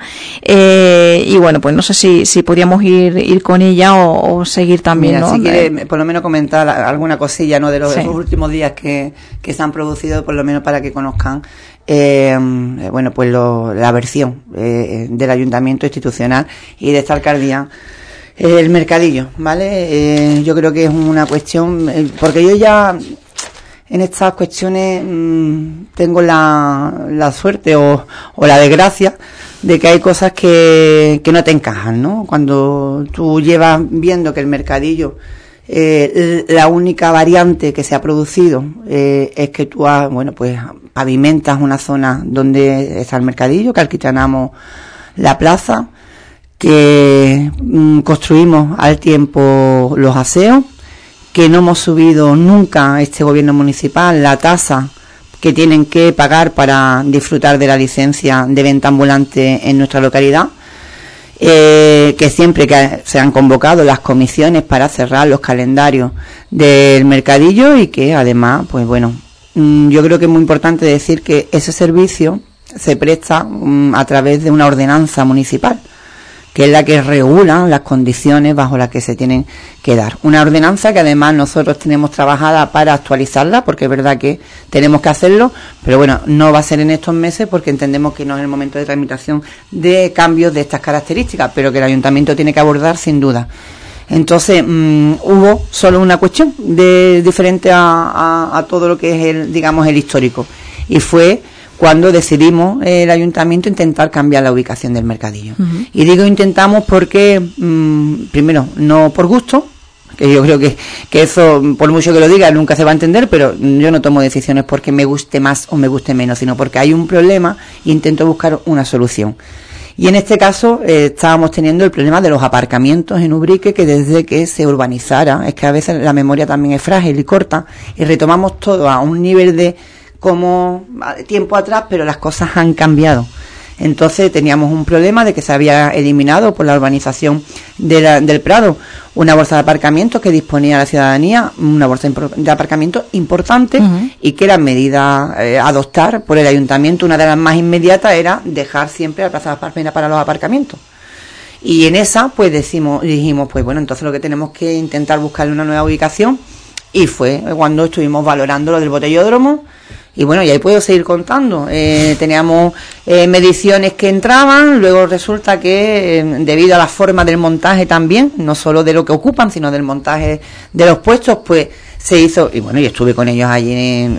y bueno, pues no sé si podríamos ir con ella o seguir también. Mira, ¿no? Si quiere por lo menos comentar alguna cosilla, ¿no? De los últimos días que se han producido, por lo menos para que conozcan bueno, pues la versión del ayuntamiento institucional y de esta alcaldía. El mercadillo, ¿vale? Yo creo que es una cuestión, porque yo ya en estas cuestiones tengo la suerte o la desgracia de que hay cosas que no te encajan, ¿no? Cuando tú llevas viendo que el mercadillo, la única variante que se ha producido es que tú pavimentas una zona donde está el mercadillo, que alquitranamos la plaza, que construimos al tiempo los aseos, que no hemos subido nunca este gobierno municipal la tasa que tienen que pagar para disfrutar de la licencia de venta ambulante en nuestra localidad, que siempre que se han convocado las comisiones para cerrar los calendarios del mercadillo, y que además, pues bueno, yo creo que es muy importante decir que ese servicio se presta a través de una ordenanza municipal, que es la que regula las condiciones bajo las que se tienen que dar. Una ordenanza que además nosotros tenemos trabajada para actualizarla, porque es verdad que tenemos que hacerlo, pero bueno, no va a ser en estos meses porque entendemos que no es el momento de tramitación de cambios de estas características, pero que el ayuntamiento tiene que abordar sin duda. Entonces, hubo solo una cuestión diferente a todo lo que es el histórico, y fue cuando decidimos el ayuntamiento intentar cambiar la ubicación del mercadillo. Uh-huh. Y digo intentamos porque, primero, no por gusto, que yo creo que eso, por mucho que lo diga, nunca se va a entender, pero yo no tomo decisiones porque me guste más o me guste menos, sino porque hay un problema e intento buscar una solución. Y en este caso estábamos teniendo el problema de los aparcamientos en Ubrique, que desde que se urbanizara, es que a veces la memoria también es frágil y corta, y retomamos todo a un nivel de como tiempo atrás, pero las cosas han cambiado. Entonces teníamos un problema de que se había eliminado por la urbanización del Prado una bolsa de aparcamiento que disponía la ciudadanía, una bolsa de aparcamiento importante, uh-huh, y que era medida a adoptar por el ayuntamiento. Una de las más inmediatas era dejar siempre la plaza de Palmera para los aparcamientos. Y en esa pues dijimos, pues bueno, entonces lo que tenemos que intentar buscarle una nueva ubicación, y fue cuando estuvimos valorando lo del botellódromo. Y bueno, y ahí puedo seguir contando. Teníamos mediciones que entraban, luego resulta que debido a la forma del montaje también, no solo de lo que ocupan, sino del montaje de los puestos, pues se hizo, y bueno, y estuve con ellos allí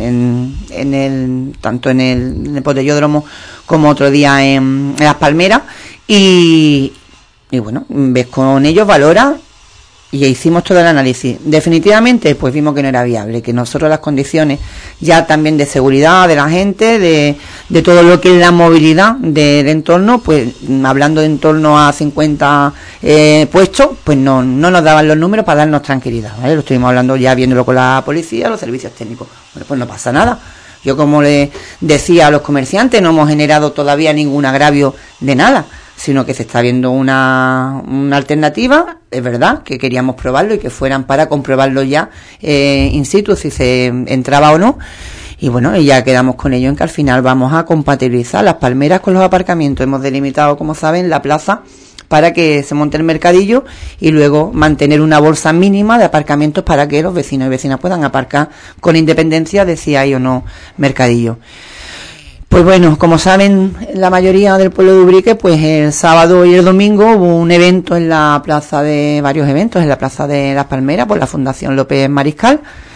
tanto en el botellódromo como otro día en Las Palmeras, y bueno, ves con ellos, valora, y hicimos todo el análisis. Definitivamente, pues vimos que no era viable, que nosotros las condiciones ya también de seguridad de la gente, de todo lo que es la movilidad del entorno, pues hablando de en torno a 50 puestos, pues no nos daban los números para darnos tranquilidad, ¿vale? Lo estuvimos hablando ya, viéndolo con la policía, los servicios técnicos. Bueno, pues no pasa nada. Yo, como le decía a los comerciantes, no hemos generado todavía ningún agravio de nada, sino que se está viendo una alternativa. Es verdad que queríamos probarlo y que fueran para comprobarlo ya in situ, si se entraba o no. Y bueno, y ya quedamos con ello en que al final vamos a compatibilizar Las Palmeras con los aparcamientos. Hemos delimitado, como saben, la plaza para que se monte el mercadillo y luego mantener una bolsa mínima de aparcamientos para que los vecinos y vecinas puedan aparcar con independencia de si hay o no mercadillo. Pues bueno, como saben la mayoría del pueblo de Ubrique, pues el sábado y el domingo hubo un evento en la plaza de Las Palmeras por la Fundación López Mariscal,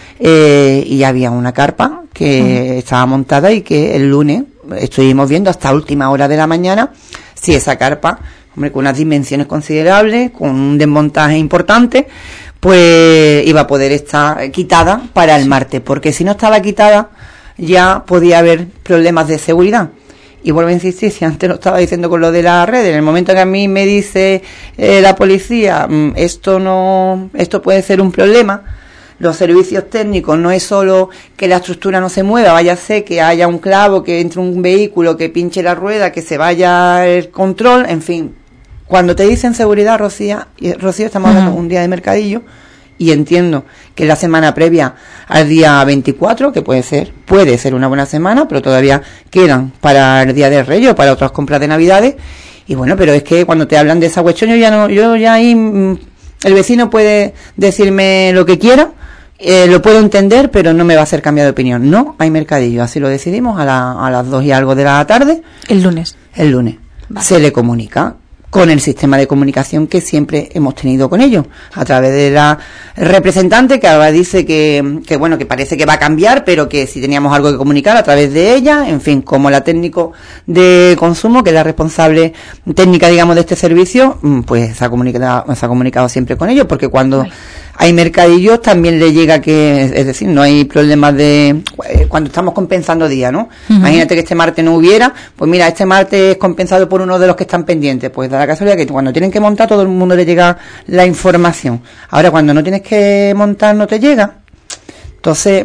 y había una carpa que estaba montada y que el lunes estuvimos viendo hasta última hora de la mañana si esa carpa, hombre, con unas dimensiones considerables, con un desmontaje importante, pues iba a poder estar quitada para el martes, porque si no estaba quitada ya podía haber problemas de seguridad. Y vuelvo a insistir, si antes lo estaba diciendo con lo de la red, en el momento que a mí me dice la policía, esto puede ser un problema, los servicios técnicos no es solo que la estructura no se mueva, vaya a ser que haya un clavo, que entre un vehículo, que pinche la rueda, que se vaya el control, en fin. Cuando te dicen seguridad, Rocío, estamos hablando un día de mercadillo, y entiendo que la semana previa al día 24, que puede ser una buena semana, pero todavía quedan para el Día de Reyes o para otras compras de Navidades. Y bueno, pero es que cuando te hablan de esa cuestión, yo ya ahí, el vecino puede decirme lo que quiera, lo puedo entender, pero no me va a hacer cambiar de opinión. No hay mercadillo, así lo decidimos a las 2 y algo de la tarde. El lunes. Vale. Se le comunica con el sistema de comunicación que siempre hemos tenido con ellos, a través de la representante que ahora dice que bueno, que parece que va a cambiar, pero que si teníamos algo que comunicar a través de ella, en fin, como la técnico de consumo, que es la responsable técnica, digamos, de este servicio, pues se ha comunicado siempre con ellos, porque cuando hay mercadillos también le llega es decir, no hay problemas cuando estamos compensando días, ¿no? Imagínate que este martes no hubiera, pues mira, este martes es compensado por uno de los que están pendientes, pues da la casualidad que cuando tienen que montar todo el mundo le llega la información. Ahora cuando no tienes que montar no te llega. Entonces,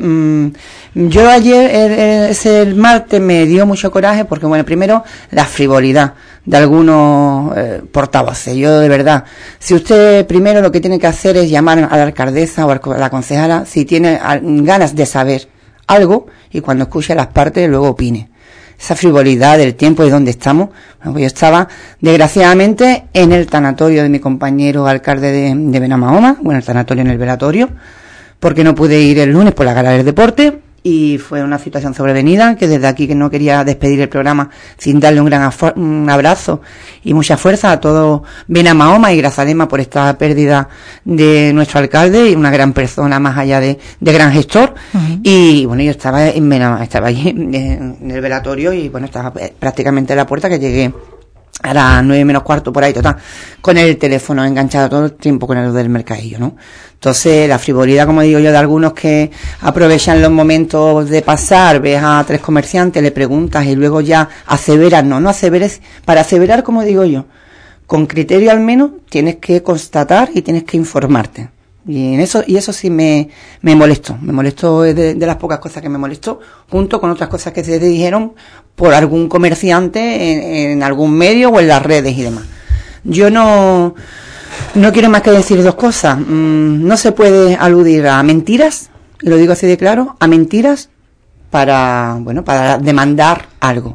yo ayer, el martes, me dio mucho coraje porque, bueno, primero, la frivolidad de algunos portavoces. Yo, de verdad, si usted primero lo que tiene que hacer es llamar a la alcaldesa o a la concejala si tiene ganas de saber algo, y cuando escuche las partes luego opine. Esa frivolidad del tiempo y dónde estamos. Bueno, pues yo estaba, desgraciadamente, en el tanatorio de mi compañero alcalde de Benamahoma, bueno, el tanatorio en el velatorio, porque no pude ir el lunes por la gala del deporte, y fue una situación sobrevenida, que desde aquí que no quería despedir el programa sin darle un abrazo y mucha fuerza a todo Benamahoma y Grazalema por esta pérdida de nuestro alcalde y una gran persona más allá de gran gestor. Y bueno, yo estaba estaba allí en el velatorio y bueno, estaba prácticamente a la puerta, que llegué a las 9 menos cuarto por ahí, total, con el teléfono enganchado todo el tiempo con el del mercadillo, ¿no? Entonces, la frivolidad, como digo yo, de algunos que aprovechan los momentos de pasar, ves a 3 comerciantes, le preguntas y luego ya aseveras, no aseveres, para aseverar, como digo yo, con criterio al menos, tienes que constatar y tienes que informarte. Y eso sí me molestó, de las pocas cosas que me molestó, junto con otras cosas que se dijeron por algún comerciante en algún medio o en las redes y demás. Yo no quiero más que decir 2 cosas. No se puede aludir a mentiras, y lo digo así de claro, a mentiras para demandar algo.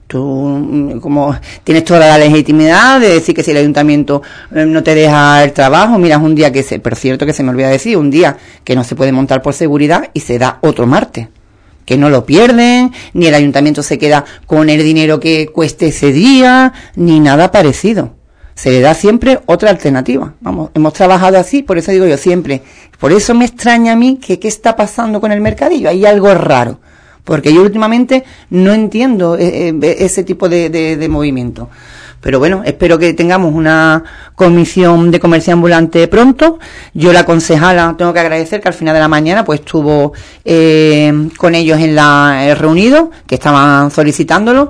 Tú, como tienes toda la legitimidad de decir que si el ayuntamiento no te deja el trabajo, miras un día pero cierto que se me olvida decir, un día que no se puede montar por seguridad y se da otro martes, que no lo pierden, ni el ayuntamiento se queda con el dinero que cueste ese día, ni nada parecido. Se le da siempre otra alternativa. Vamos, hemos trabajado así, por eso digo yo siempre. Por eso me extraña a mí que qué está pasando con el mercadillo. Hay algo raro. Porque yo últimamente no entiendo ese tipo de movimiento. Pero bueno, espero que tengamos una comisión de comercio ambulante pronto. Yo, la concejala, tengo que agradecer que al final de la mañana pues estuvo con ellos en el reunido, que estaban solicitándolo,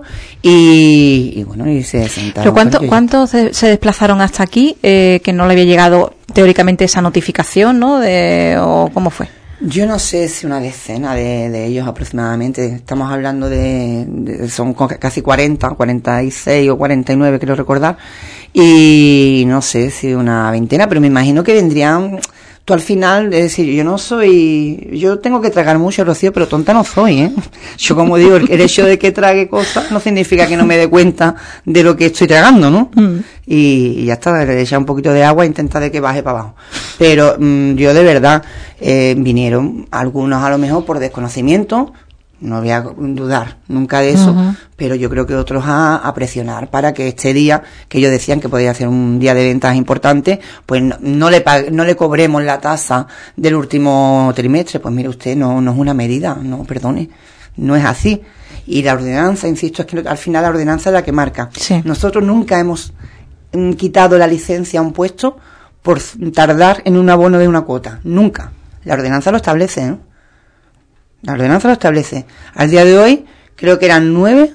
y bueno, y se sentaron. ¿Pero cuántos se desplazaron hasta aquí, que no le había llegado teóricamente esa notificación, ¿no? ¿O cómo fue? Yo no sé si una decena de ellos aproximadamente. Estamos hablando son casi 40, 46 o 49, creo recordar. Y no sé si una veintena, pero me imagino que vendrían tú al final, es decir, yo tengo que tragar mucho, Rocío, pero tonta no soy, ¿eh? Yo, como digo, el hecho de que trague cosas no significa que no me dé cuenta de lo que estoy tragando, ¿no? Y ya está, le echa un poquito de agua e intenta de que baje para abajo. Pero yo de verdad, vinieron algunos a lo mejor por desconocimiento, no voy a dudar nunca de eso, pero yo creo que otros a presionar para que este día, que ellos decían que podía ser un día de ventas importante, pues no le cobremos la tasa del último trimestre. Pues mire usted, no es una medida, no, perdone, no es así. Y la ordenanza, insisto, es que al final la ordenanza es la que marca. Sí. Nosotros nunca hemos quitado la licencia a un puesto por tardar en un abono de una cuota, nunca. La ordenanza lo establece, ¿eh? La ordenanza lo establece. Al día de hoy, creo que eran 9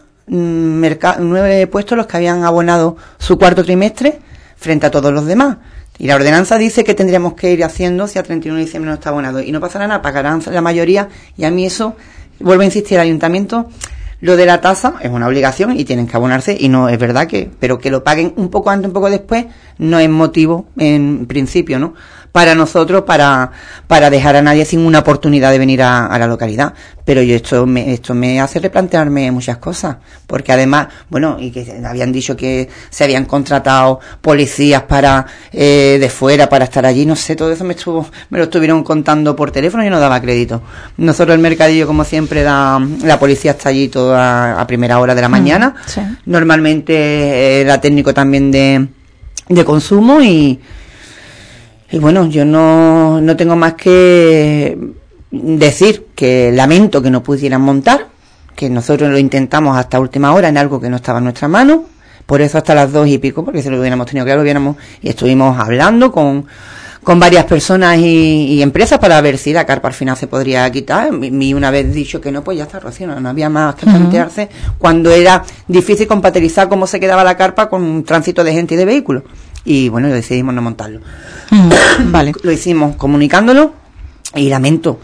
puestos los que habían abonado su cuarto trimestre frente a todos los demás. Y la ordenanza dice que tendríamos que ir haciendo si a 31 de diciembre no está abonado. Y no pasará nada, pagarán la mayoría. Y a mí eso, vuelvo a insistir, el ayuntamiento, lo de la tasa es una obligación y tienen que abonarse. Y no es verdad pero que lo paguen un poco antes, un poco después, no es motivo en principio, ¿no? Para nosotros, para dejar a nadie sin una oportunidad de venir a la localidad. Pero esto me hace replantearme muchas cosas, porque además, bueno, y que habían dicho que se habían contratado policías de fuera para estar allí, no sé, todo eso me lo estuvieron contando por teléfono y yo no daba crédito. Nosotros el mercadillo, como siempre, la policía está allí toda a primera hora de la mañana. Sí. Normalmente era técnico también de consumo y bueno, yo no tengo más que decir que lamento que no pudieran montar, que nosotros lo intentamos hasta última hora en algo que no estaba en nuestra mano, por eso hasta las 2:00, porque si lo hubiéramos tenido claro, y estuvimos hablando con varias personas y empresas para ver si la carpa al final se podría quitar. Y una vez dicho que no, pues ya está, Rocío, no había más que plantearse cuando era difícil compatibilizar cómo se quedaba la carpa con un tránsito de gente y de vehículos. Y bueno, decidimos no montarlo. Vale. Lo hicimos comunicándolo y lamento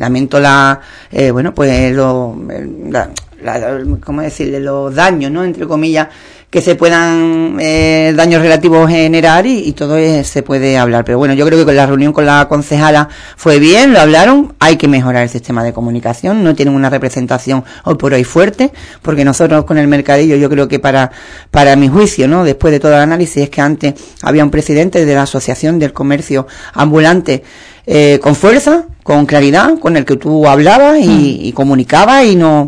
¿cómo decirle? Los daños, ¿no? Entre comillas, que se puedan daños relativos generar y todo se puede hablar. Pero bueno, yo creo que con la reunión con la concejala fue bien, lo hablaron, hay que mejorar el sistema de comunicación, no tienen una representación hoy por hoy fuerte, porque nosotros con el mercadillo, yo creo que para mi juicio, ¿no? Después de todo el análisis, es que antes había un presidente de la Asociación del Comercio Ambulante con fuerza, con claridad, con el que tú hablabas y comunicabas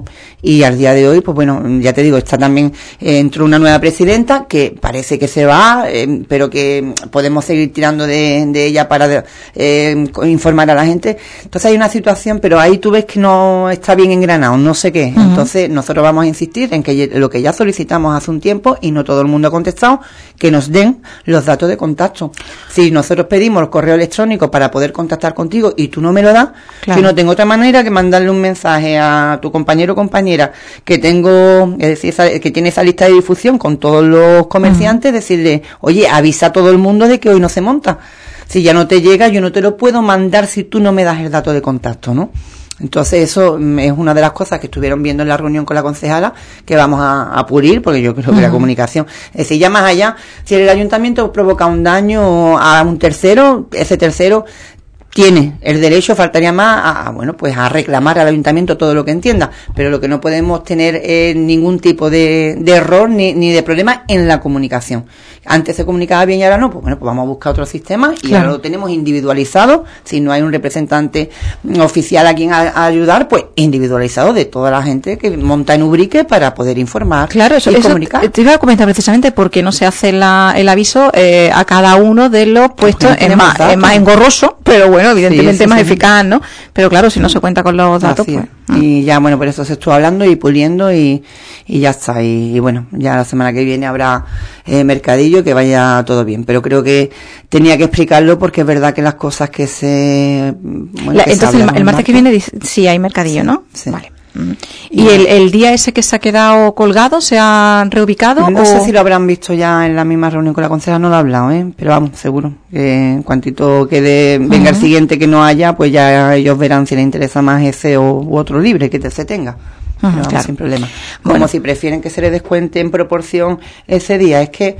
y al día de hoy, pues bueno, ya te digo, está también, entró una nueva presidenta que parece que se va, pero que podemos seguir tirando de ella para informar a la gente. Entonces hay una situación, pero ahí tú ves que no está bien engranado, no sé qué. Entonces nosotros vamos a insistir en que lo que ya solicitamos hace un tiempo y no todo el mundo ha contestado, que nos den los datos de contacto. Si nosotros pedimos el correo electrónico para poder contactar contigo y tú no me lo das, claro, yo no tengo otra manera que mandarle un mensaje a tu compañero o compañera que que tiene esa lista de difusión con todos los comerciantes, decirle, oye, avisa a todo el mundo de que hoy no se monta. Si ya no te llega, yo no te lo puedo mandar si tú no me das el dato de contacto, ¿no? Entonces eso es una de las cosas que estuvieron viendo en la reunión con la concejala, que vamos a pulir, porque yo creo que la comunicación, es decir, ya más allá, si el ayuntamiento provoca un daño a un tercero, ese tercero tiene el derecho, faltaría más, a reclamar al ayuntamiento todo lo que entienda, pero lo que no podemos tener es ningún tipo de error ni de problema en la comunicación. Antes se comunicaba bien y ahora no, pues bueno, pues vamos a buscar otro sistema y ahora lo tenemos individualizado. Si no hay un representante oficial a quien ayudar, pues individualizado de toda la gente que monta en Ubrique para poder informar. Claro, eso comunicar. Te iba a comentar precisamente porque no se hace el aviso a cada uno de los puestos, es más engorroso, pero bueno, evidentemente más eficaz, ¿no? Pero claro, si no se cuenta con los datos, pues... Y ya, bueno, por eso se estuvo hablando y puliendo y ya está. Y bueno, ya la semana que viene habrá mercadillo, que vaya todo bien. Pero creo que tenía que explicarlo porque es verdad que las cosas que se... entonces, el martes que viene sí hay mercadillo, ¿no? Sí. Vale. ¿Y el día ese que se ha quedado colgado se ha reubicado? No sé si lo habrán visto ya en la misma reunión con la concejala, no lo ha hablado, pero vamos, seguro que en cuantito que venga el siguiente que no haya, pues ya ellos verán si les interesa más ese u otro libre que se tenga. Pero vamos, claro, sin problema. Como si prefieren que se les descuente en proporción ese día, es que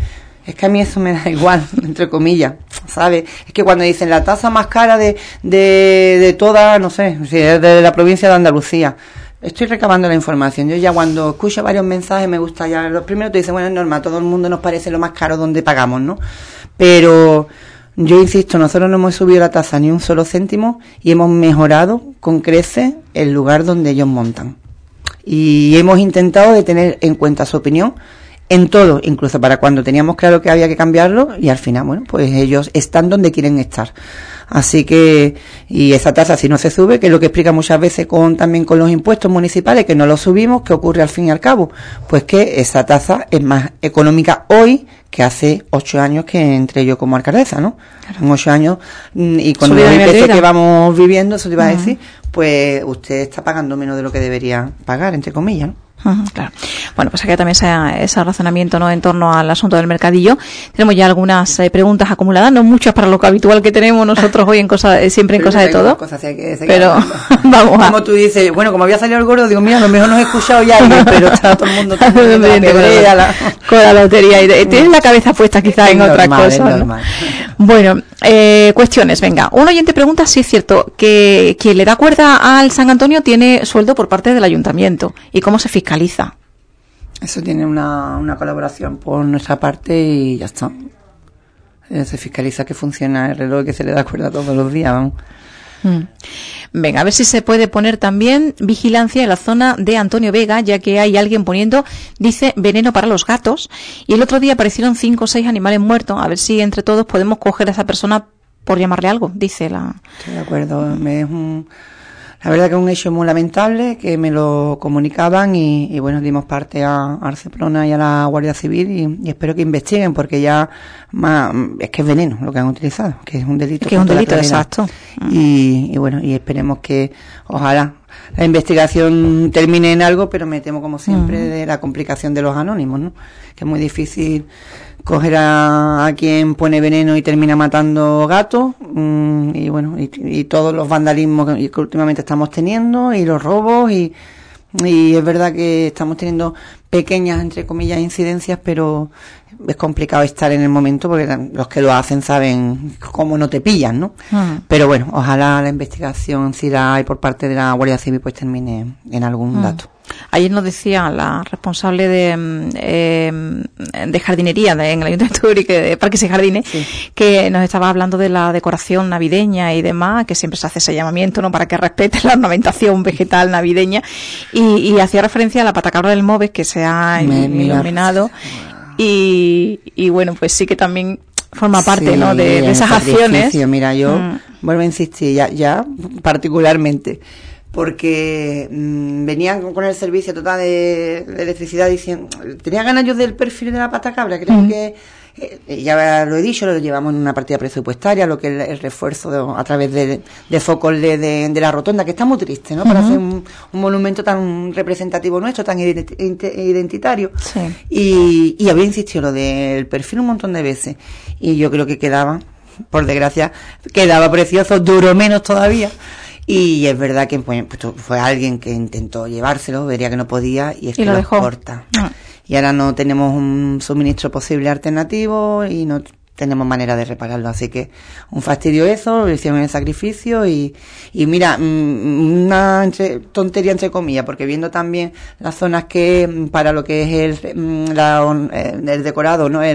Es que a mí eso me da igual, entre comillas, ¿sabes? Es que cuando dicen la taza más cara de toda, no sé, si es de la provincia de Andalucía, estoy recabando la información. Yo ya cuando escucho varios mensajes me gusta ya, los primeros te dicen, bueno, es normal, todo el mundo nos parece lo más caro donde pagamos, ¿no? Pero yo insisto, nosotros no hemos subido la tasa ni un solo céntimo y hemos mejorado con creces el lugar donde ellos montan. Y hemos intentado de tener en cuenta su opinión en todo, incluso para cuando teníamos claro que había que cambiarlo, y al final, bueno, pues ellos están donde quieren estar. Así que, y esa tasa si no se sube, que es lo que explica muchas veces también con los impuestos municipales, que no los subimos, ¿qué ocurre al fin y al cabo? Pues que esa tasa es más económica hoy que hace 8 años que entré yo como alcaldesa, ¿no? Claro. En 8 años, y con el IPC que vamos viviendo, eso te iba a decir, pues usted está pagando menos de lo que debería pagar, entre comillas, ¿no? Claro. Bueno, pues aquí también ese razonamiento, ¿no?, en torno al asunto del mercadillo. Tenemos ya algunas preguntas acumuladas, no muchas para lo que habitual que tenemos nosotros hoy siempre en Cosas de Todo. Pero vamos a... Como tú dices, bueno, como había salido el gordo, digo, mira, a lo mejor no he escuchado ya, pero está todo el mundo con la lotería y tienes la cabeza puesta quizás en otra cosa, ¿no? Bueno, cuestiones, venga. Un oyente pregunta si es cierto que quien le da cuerda al San Antonio tiene sueldo por parte del ayuntamiento y cómo se fiscaliza. Eso tiene una colaboración por nuestra parte y ya está. Se fiscaliza que funciona el reloj, que se le da cuerda todos los días, vamos. Venga, a ver si se puede poner también vigilancia en la zona de Antonio Vega, ya que hay alguien poniendo, dice, veneno para los gatos, y el otro día aparecieron 5 o 6 animales muertos. A ver si entre todos podemos coger a esa persona por llamarle algo, dice la... Estoy de acuerdo, la verdad que es un hecho muy lamentable, que me lo comunicaban y bueno, dimos parte a Seprona y a la Guardia Civil y espero que investiguen, porque ya es que es veneno lo que han utilizado, que es un delito. Que es un delito, exacto. Y bueno, y esperemos que ojalá la investigación termine en algo, pero me temo como siempre de la complicación de los anónimos, ¿no? Que es muy difícil coger a quien pone veneno y termina matando gatos, y bueno, y todos los vandalismos que últimamente estamos teniendo, y los robos, y es verdad que estamos teniendo pequeñas, entre comillas, incidencias, pero es complicado estar en el momento porque los que lo hacen saben cómo no te pillan, ¿no? Pero bueno, ojalá la investigación, si la hay por parte de la Guardia Civil, pues termine en algún dato. Ayer nos decía la responsable de jardinería en el Ayuntamiento de Parques y Jardines, sí, que nos estaba hablando de la decoración navideña y demás, que siempre se hace ese llamamiento, ¿no?, para que respete la ornamentación vegetal navideña, y hacía referencia a la patacabra del Moves que se ha iluminado, y bueno, pues sí que también forma parte, sí, ¿no?, de esas acciones. Mira, yo vuelvo a insistir, ya particularmente, porque venían con el servicio total de electricidad diciendo, tenía ganas yo del perfil de la patacabra, creo que ya lo he dicho, lo llevamos en una partida presupuestaria, lo que es el refuerzo a través de focos de la rotonda, que está muy triste, ¿no?, para hacer un monumento tan representativo nuestro, tan identitario. Sí. Y había insistido lo del perfil un montón de veces, y yo creo que quedaba, por desgracia, quedaba precioso, duró menos todavía. Y es verdad que pues fue alguien que intentó llevárselo, vería que no podía y es que lo corta. Y ahora no tenemos un suministro posible alternativo y no tenemos manera de repararlo, así que un fastidio eso, lo hicieron el sacrificio y mira, una tontería entre comillas, porque viendo también las zonas que para lo que es el decorado, ¿no?,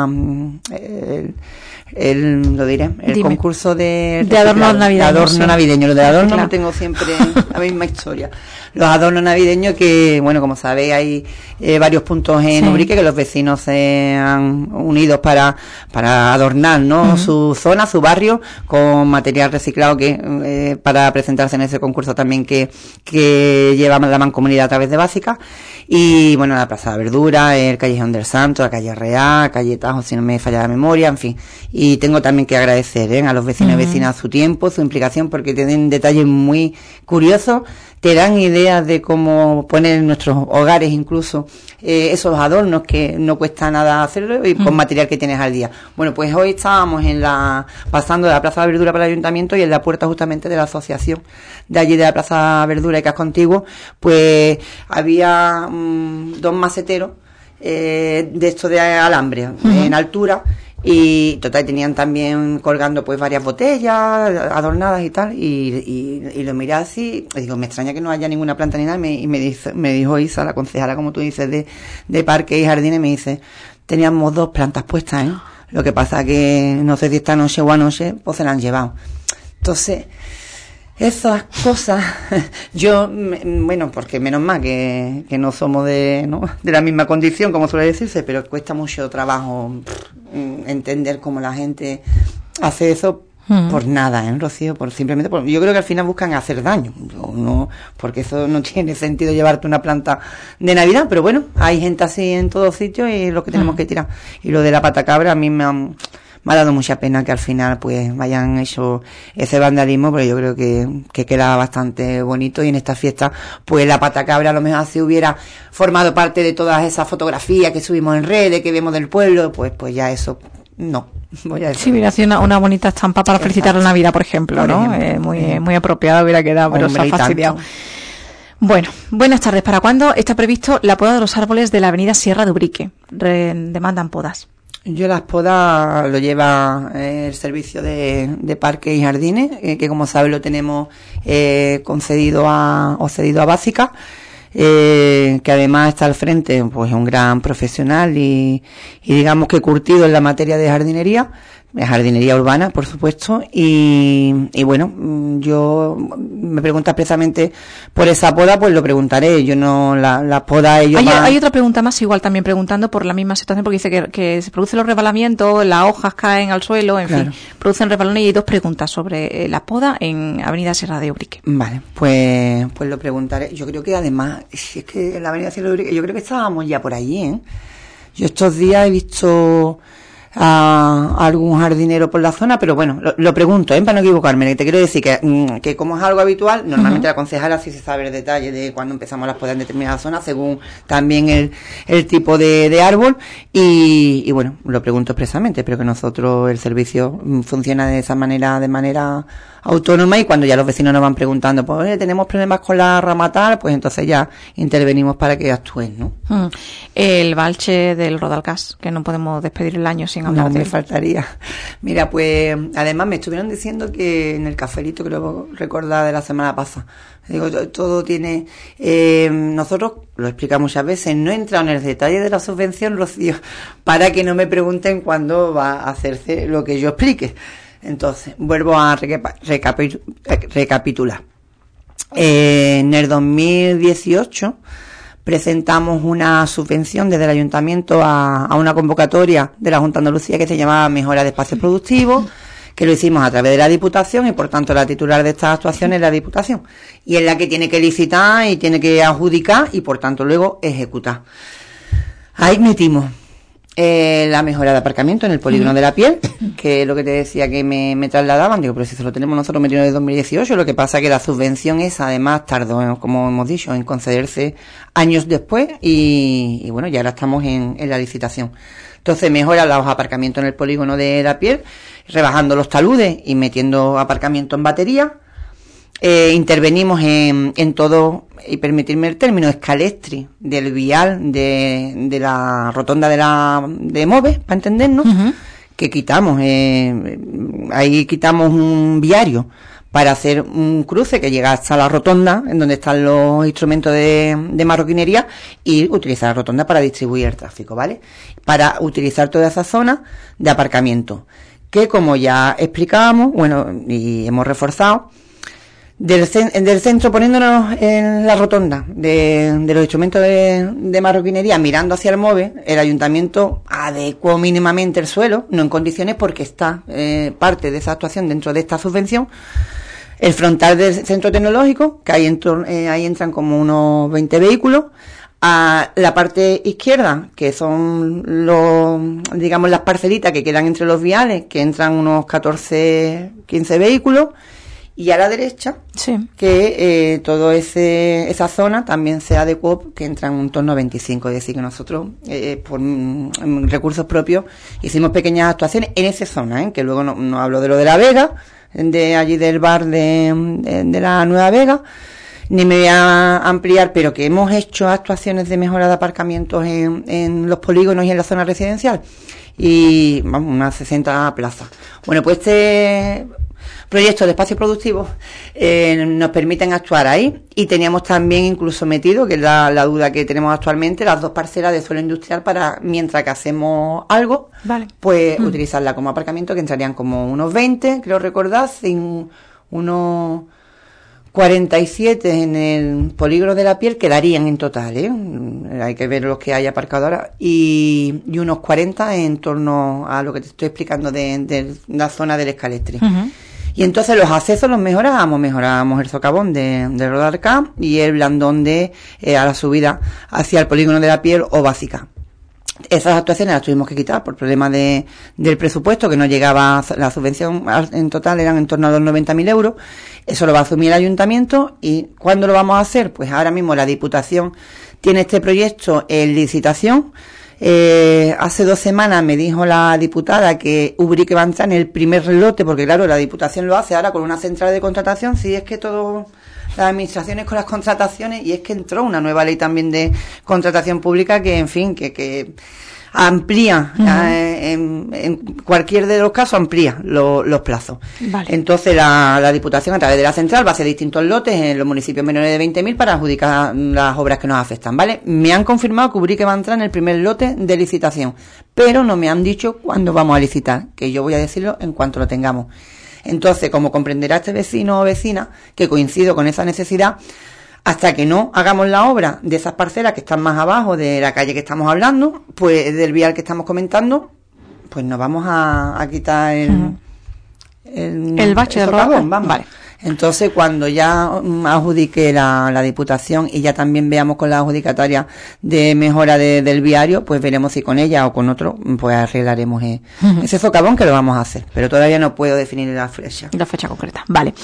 el concurso de adornos navideños. Adorno navideño. Lo de adorno lo tengo siempre la misma historia. Los adornos navideños que, bueno, como sabéis, hay varios puntos en Ubrique que los vecinos se han unido para adornar, ¿no?, su zona, su barrio, con material reciclado que para presentarse en ese concurso también que lleva la Mancomunidad a través de Básica. Y bueno, la Plaza de Verdura, el Callejón del Santo, la Calle Real, Calle Tajo, si no me falla la memoria, en fin. Y tengo también que agradecer a los vecinos y vecinas su tiempo, su implicación, porque tienen detalles muy curiosos, te dan ideas de cómo poner en nuestros hogares incluso esos adornos que no cuesta nada hacerlo y con material que tienes al día. Bueno, pues hoy estábamos pasando de la Plaza de Verdura para el Ayuntamiento y en la puerta justamente de la asociación de allí de la Plaza Verdura y Casco Antiguo, pues había 2 maceteros de esto de alambre en altura, y total tenían también colgando pues varias botellas adornadas y tal, y lo miré así y digo, me extraña que no haya ninguna planta ni nada, y me dijo Isa, la concejala, como tú dices, de Parques y Jardines, me dice, teníamos 2 plantas puestas, lo que pasa que no sé si esta noche o anoche pues se la han llevado. Entonces esas cosas, yo, bueno, porque menos mal que no somos de la misma condición, como suele decirse, pero cuesta mucho trabajo entender cómo la gente hace eso por nada, Rocío, simplemente yo creo que al final buscan hacer daño, no, porque eso no tiene sentido llevarte una planta de Navidad, pero bueno, hay gente así en todos sitios y es lo que tenemos que tirar. Y lo de la patacabra a mí me ha dado mucha pena que al final pues vayan hecho ese vandalismo, pero yo creo que queda bastante bonito, y en esta fiesta pues la patacabra a lo mejor si hubiera formado parte de todas esas fotografías que subimos en redes, que vemos del pueblo, pues ya eso no. Voy a decir. Sí, hubiera sido una bonita estampa para felicitar la Navidad, por ejemplo, ¿no? Muy apropiada hubiera quedado, pero se ha fastidiado. Bueno, buenas tardes. ¿Para cuándo está previsto la poda de los árboles de la avenida Sierra de Ubrique? Demandan podas. Yo las podas lo lleva el servicio de Parques y Jardines, que como sabes lo tenemos cedido a Básica, que además está al frente, pues es un gran profesional y digamos que curtido en la materia de jardinería urbana, por supuesto, y bueno, yo me preguntas precisamente por esa poda, pues lo preguntaré. Yo no la poda ellos. Hay otra pregunta más, igual también preguntando por la misma situación, porque dice que se producen los resbalamientos, las hojas caen al suelo, en fin, producen resbalones, y hay 2 preguntas sobre la poda en Avenida Sierra de Ubrique. Vale, pues lo preguntaré. Yo creo que además, si es que en la Avenida Sierra de Ubrique, yo creo que estábamos ya por allí, Yo estos días he visto a algún jardinero por la zona, pero bueno, lo pregunto, para no equivocarme. Te quiero decir que como es algo habitual, normalmente la concejala sí se sabe el detalle de cuando empezamos las podas en determinada zona, según también el tipo de árbol, y bueno, lo pregunto expresamente, pero que nosotros, el servicio funciona de esa manera, de manera autónoma, y cuando ya los vecinos nos van preguntando, pues tenemos problemas con la rama tal, pues entonces ya intervenimos para que actúen, ¿no? El balche del Rodalcás, que no podemos despedir el año sin hablar de él. No, me faltaría. Mira, pues además me estuvieron diciendo que en el cafelito, creo recordar de la semana pasada, digo, todo tiene, nosotros lo explicamos muchas veces, no he entrado en el detalle de la subvención, Rocío, para que no me pregunten cuándo va a hacerse lo que yo explique. Entonces, vuelvo a recapitular. En el 2018 presentamos una subvención desde el Ayuntamiento a una convocatoria de la Junta de Andalucía que se llamaba Mejora de Espacios Productivos, que lo hicimos a través de la Diputación, y por tanto la titular de estas actuaciones es la Diputación, y es la que tiene que licitar y tiene que adjudicar y por tanto luego ejecutar. Ahí metimos la mejora de aparcamiento en el polígono de la Piel, que es lo que te decía que me trasladaban. Digo, pero si eso lo tenemos nosotros metido desde 2018, lo que pasa es que la subvención esa además tardó, como hemos dicho, en concederse años después, y bueno, ya ahora estamos en la licitación. Entonces mejora los aparcamientos en el polígono de la Piel, rebajando los taludes y metiendo aparcamiento en batería. Intervenimos en todo, y permitirme el término, escalestri del vial de la rotonda de Move, para entendernos, que quitamos, ahí quitamos un viario para hacer un cruce que llega hasta la rotonda, en donde están los instrumentos de marroquinería, y utilizar la rotonda para distribuir el tráfico, ¿vale? Para utilizar toda esa zona de aparcamiento, que como ya explicábamos, bueno, y hemos reforzado, del centro, poniéndonos en la rotonda de los instrumentos de marroquinería, mirando hacia el MOVE, el ayuntamiento adecuó mínimamente el suelo, no en condiciones porque está parte de esa actuación dentro de esta subvención. El frontal del centro tecnológico, que ahí entran como unos 20 vehículos. A la parte izquierda, que son digamos las parcelitas que quedan entre los viales, que entran unos 14, 15 vehículos. Y a la derecha, sí, que toda esa zona también se adecuó, que entran un torno a 25. Es decir, que nosotros, por recursos propios, hicimos pequeñas actuaciones en esa zona, que luego no hablo de lo de La Vega, de allí del bar de la Nueva Vega, ni me voy a ampliar, pero que hemos hecho actuaciones de mejora de aparcamientos en los polígonos y en la zona residencial, y vamos, unas 60 plazas. Bueno, pues este proyectos de espacios productivos nos permiten actuar ahí, y teníamos también incluso metido, que es la duda que tenemos actualmente, las 2 parcelas de suelo industrial para, mientras que hacemos algo, vale, pues utilizarla como aparcamiento, que entrarían como unos 20, creo recordar, sin unos 47 en el polígono de la Piel, quedarían en total, hay que ver los que hay aparcado ahora, y unos 40 en torno a lo que te estoy explicando de la zona del Escalestri. Y entonces los accesos los mejoramos el socavón de Rodarca y el blandón a la subida hacia el polígono de la Piel o básica. Esas actuaciones las tuvimos que quitar por problemas del presupuesto, que no llegaba, la subvención en total eran en torno a los 90.000 euros. Eso lo va a asumir el ayuntamiento. ¿Y cuándo lo vamos a hacer? Pues ahora mismo la Diputación tiene este proyecto en licitación. Hace 2 semanas me dijo la diputada que Ubrique va a entrar en el primer lote, porque claro, la Diputación lo hace ahora con una central de contratación, si es que todo, las administraciones con las contrataciones, y es que entró una nueva ley también de contratación pública que, en fin, que amplía, en cualquier de los casos amplía los plazos. Vale. Entonces la Diputación, a través de la central, va a hacer distintos lotes en los municipios menores de 20.000 para adjudicar las obras que nos afectan, ¿vale? Me han confirmado que Ubrique va a entrar en el primer lote de licitación, pero no me han dicho cuándo vamos a licitar, que yo voy a decirlo en cuanto lo tengamos. Entonces, como comprenderá este vecino o vecina, que coincido con esa necesidad, hasta que no hagamos la obra de esas parcelas que están más abajo de la calle que estamos hablando, pues del vial que estamos comentando, pues nos vamos a quitar el bache del socavón, vamos. Vale. Entonces, cuando ya adjudique la Diputación y ya también veamos con la adjudicataria de mejora del viario, pues veremos si con ella o con otro, pues arreglaremos ese socavón, que lo vamos a hacer. Pero todavía no puedo definir la fecha. La fecha concreta, vale.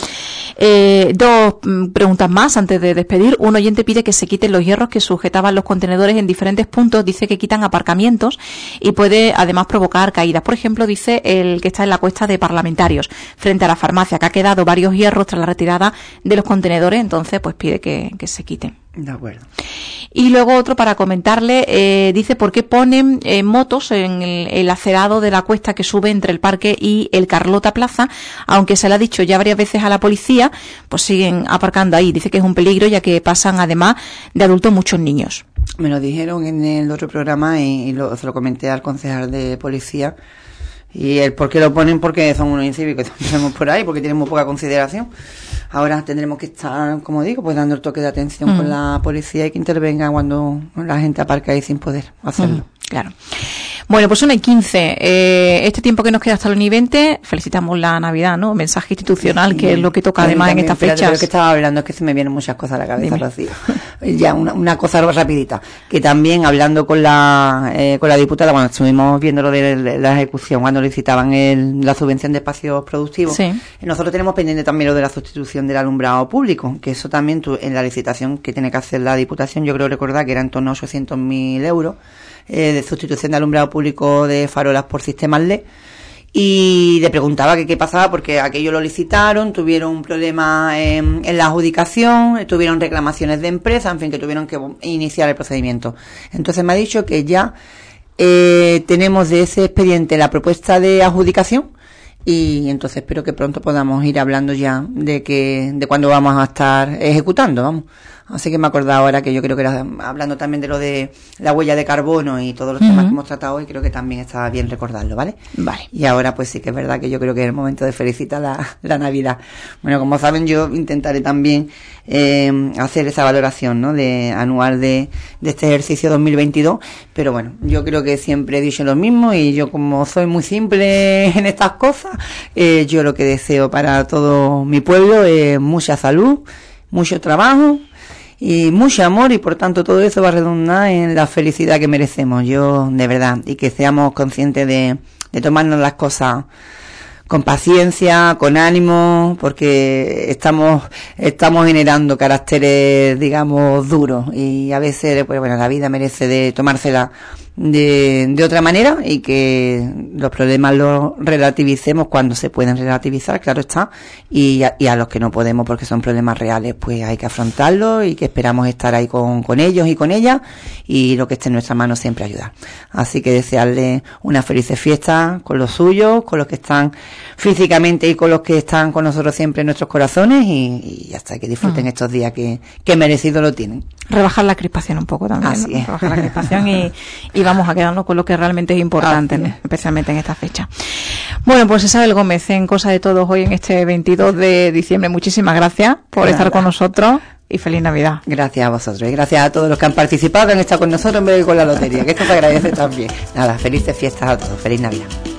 2 preguntas más antes de despedir. Un oyente pide que se quiten los hierros que sujetaban los contenedores en diferentes puntos. Dice que quitan aparcamientos y puede además provocar caídas. Por ejemplo, dice el que está en la cuesta de Parlamentarios, frente a la farmacia, que ha quedado varios hierros tras la retirada de los contenedores, entonces pues pide que se quiten. De acuerdo. Y luego otro para comentarle, dice por qué ponen motos en el acerado de la cuesta que sube entre el parque y el Carlota Plaza, aunque se le ha dicho ya varias veces a la policía, pues siguen aparcando ahí. Dice que es un peligro, ya que pasan además de adultos muchos niños. Me lo dijeron en el otro programa y se lo comenté al concejal de policía. Y el por qué lo ponen, porque son unos incívicos que tenemos por ahí, porque tienen muy poca consideración. Ahora tendremos que estar, como digo, pues dando el toque de atención con la policía y que intervenga cuando la gente aparca ahí sin poder hacerlo. Claro. Bueno, pues 1:15. Este tiempo que nos queda hasta el 1:20, felicitamos la Navidad, ¿no? Mensaje institucional, que es lo que toca además en estas fechas. Pero que estaba hablando, es que se me vienen muchas cosas a la cabeza, Rocío. Ya, una cosa rapidita. Que también, hablando con la diputada, cuando estuvimos viendo lo de la ejecución, cuando licitaban la subvención de espacios productivos, nosotros tenemos pendiente también lo de la sustitución del alumbrado público, que eso también en la licitación que tiene que hacer la Diputación, yo creo recordar que era en torno a 800.000 euros, de sustitución de alumbrado público de farolas por sistemas LED, y le preguntaba que qué pasaba, porque aquello lo licitaron, tuvieron un problema en la adjudicación, tuvieron reclamaciones de empresas, en fin, que tuvieron que iniciar el procedimiento. Entonces me ha dicho que ya tenemos de ese expediente la propuesta de adjudicación, y entonces espero que pronto podamos ir hablando ya de cuándo vamos a estar ejecutando, vamos. Así que me he acordado ahora que yo creo que era hablando también de lo de la huella de carbono y todos los temas que hemos tratado hoy, creo que también estaba bien recordarlo, ¿vale? Vale. Y ahora pues sí que es verdad que yo creo que es el momento de felicitar la Navidad. Bueno, como saben, yo intentaré también hacer esa valoración, ¿no? Anual de este ejercicio 2022, pero bueno, yo creo que siempre he dicho lo mismo, y yo, como soy muy simple en estas cosas, yo lo que deseo para todo mi pueblo es mucha salud, mucho trabajo y mucho amor, y por tanto todo eso va a redundar en la felicidad que merecemos, yo, de verdad, y que seamos conscientes de tomarnos las cosas con paciencia, con ánimo, porque estamos generando caracteres, digamos, duros, y a veces, pues bueno, la vida merece de tomársela de otra manera, y que los problemas los relativicemos cuando se pueden relativizar, claro está, y a los que no podemos porque son problemas reales, pues hay que afrontarlos, y que esperamos estar ahí con ellos y con ellas, y lo que esté en nuestra mano siempre ayudar. Así que desearles unas felices fiestas con los suyos, con los que están físicamente y con los que están con nosotros siempre en nuestros corazones, y hasta que disfruten estos días que merecido lo tienen. Rebajar la crispación un poco también. Así es. Rebajar la crispación y vamos a quedarnos con lo que realmente es importante, ¿no? Especialmente en esta fecha. Bueno, pues Isabel Gómez, en Cosa de Todos, hoy en este 22 de diciembre, muchísimas gracias por estar con nosotros y feliz Navidad. Gracias a vosotros y gracias a todos los que han participado, que han estado con nosotros en vez de con la lotería, que esto se agradece también. Nada, felices fiestas a todos, feliz Navidad.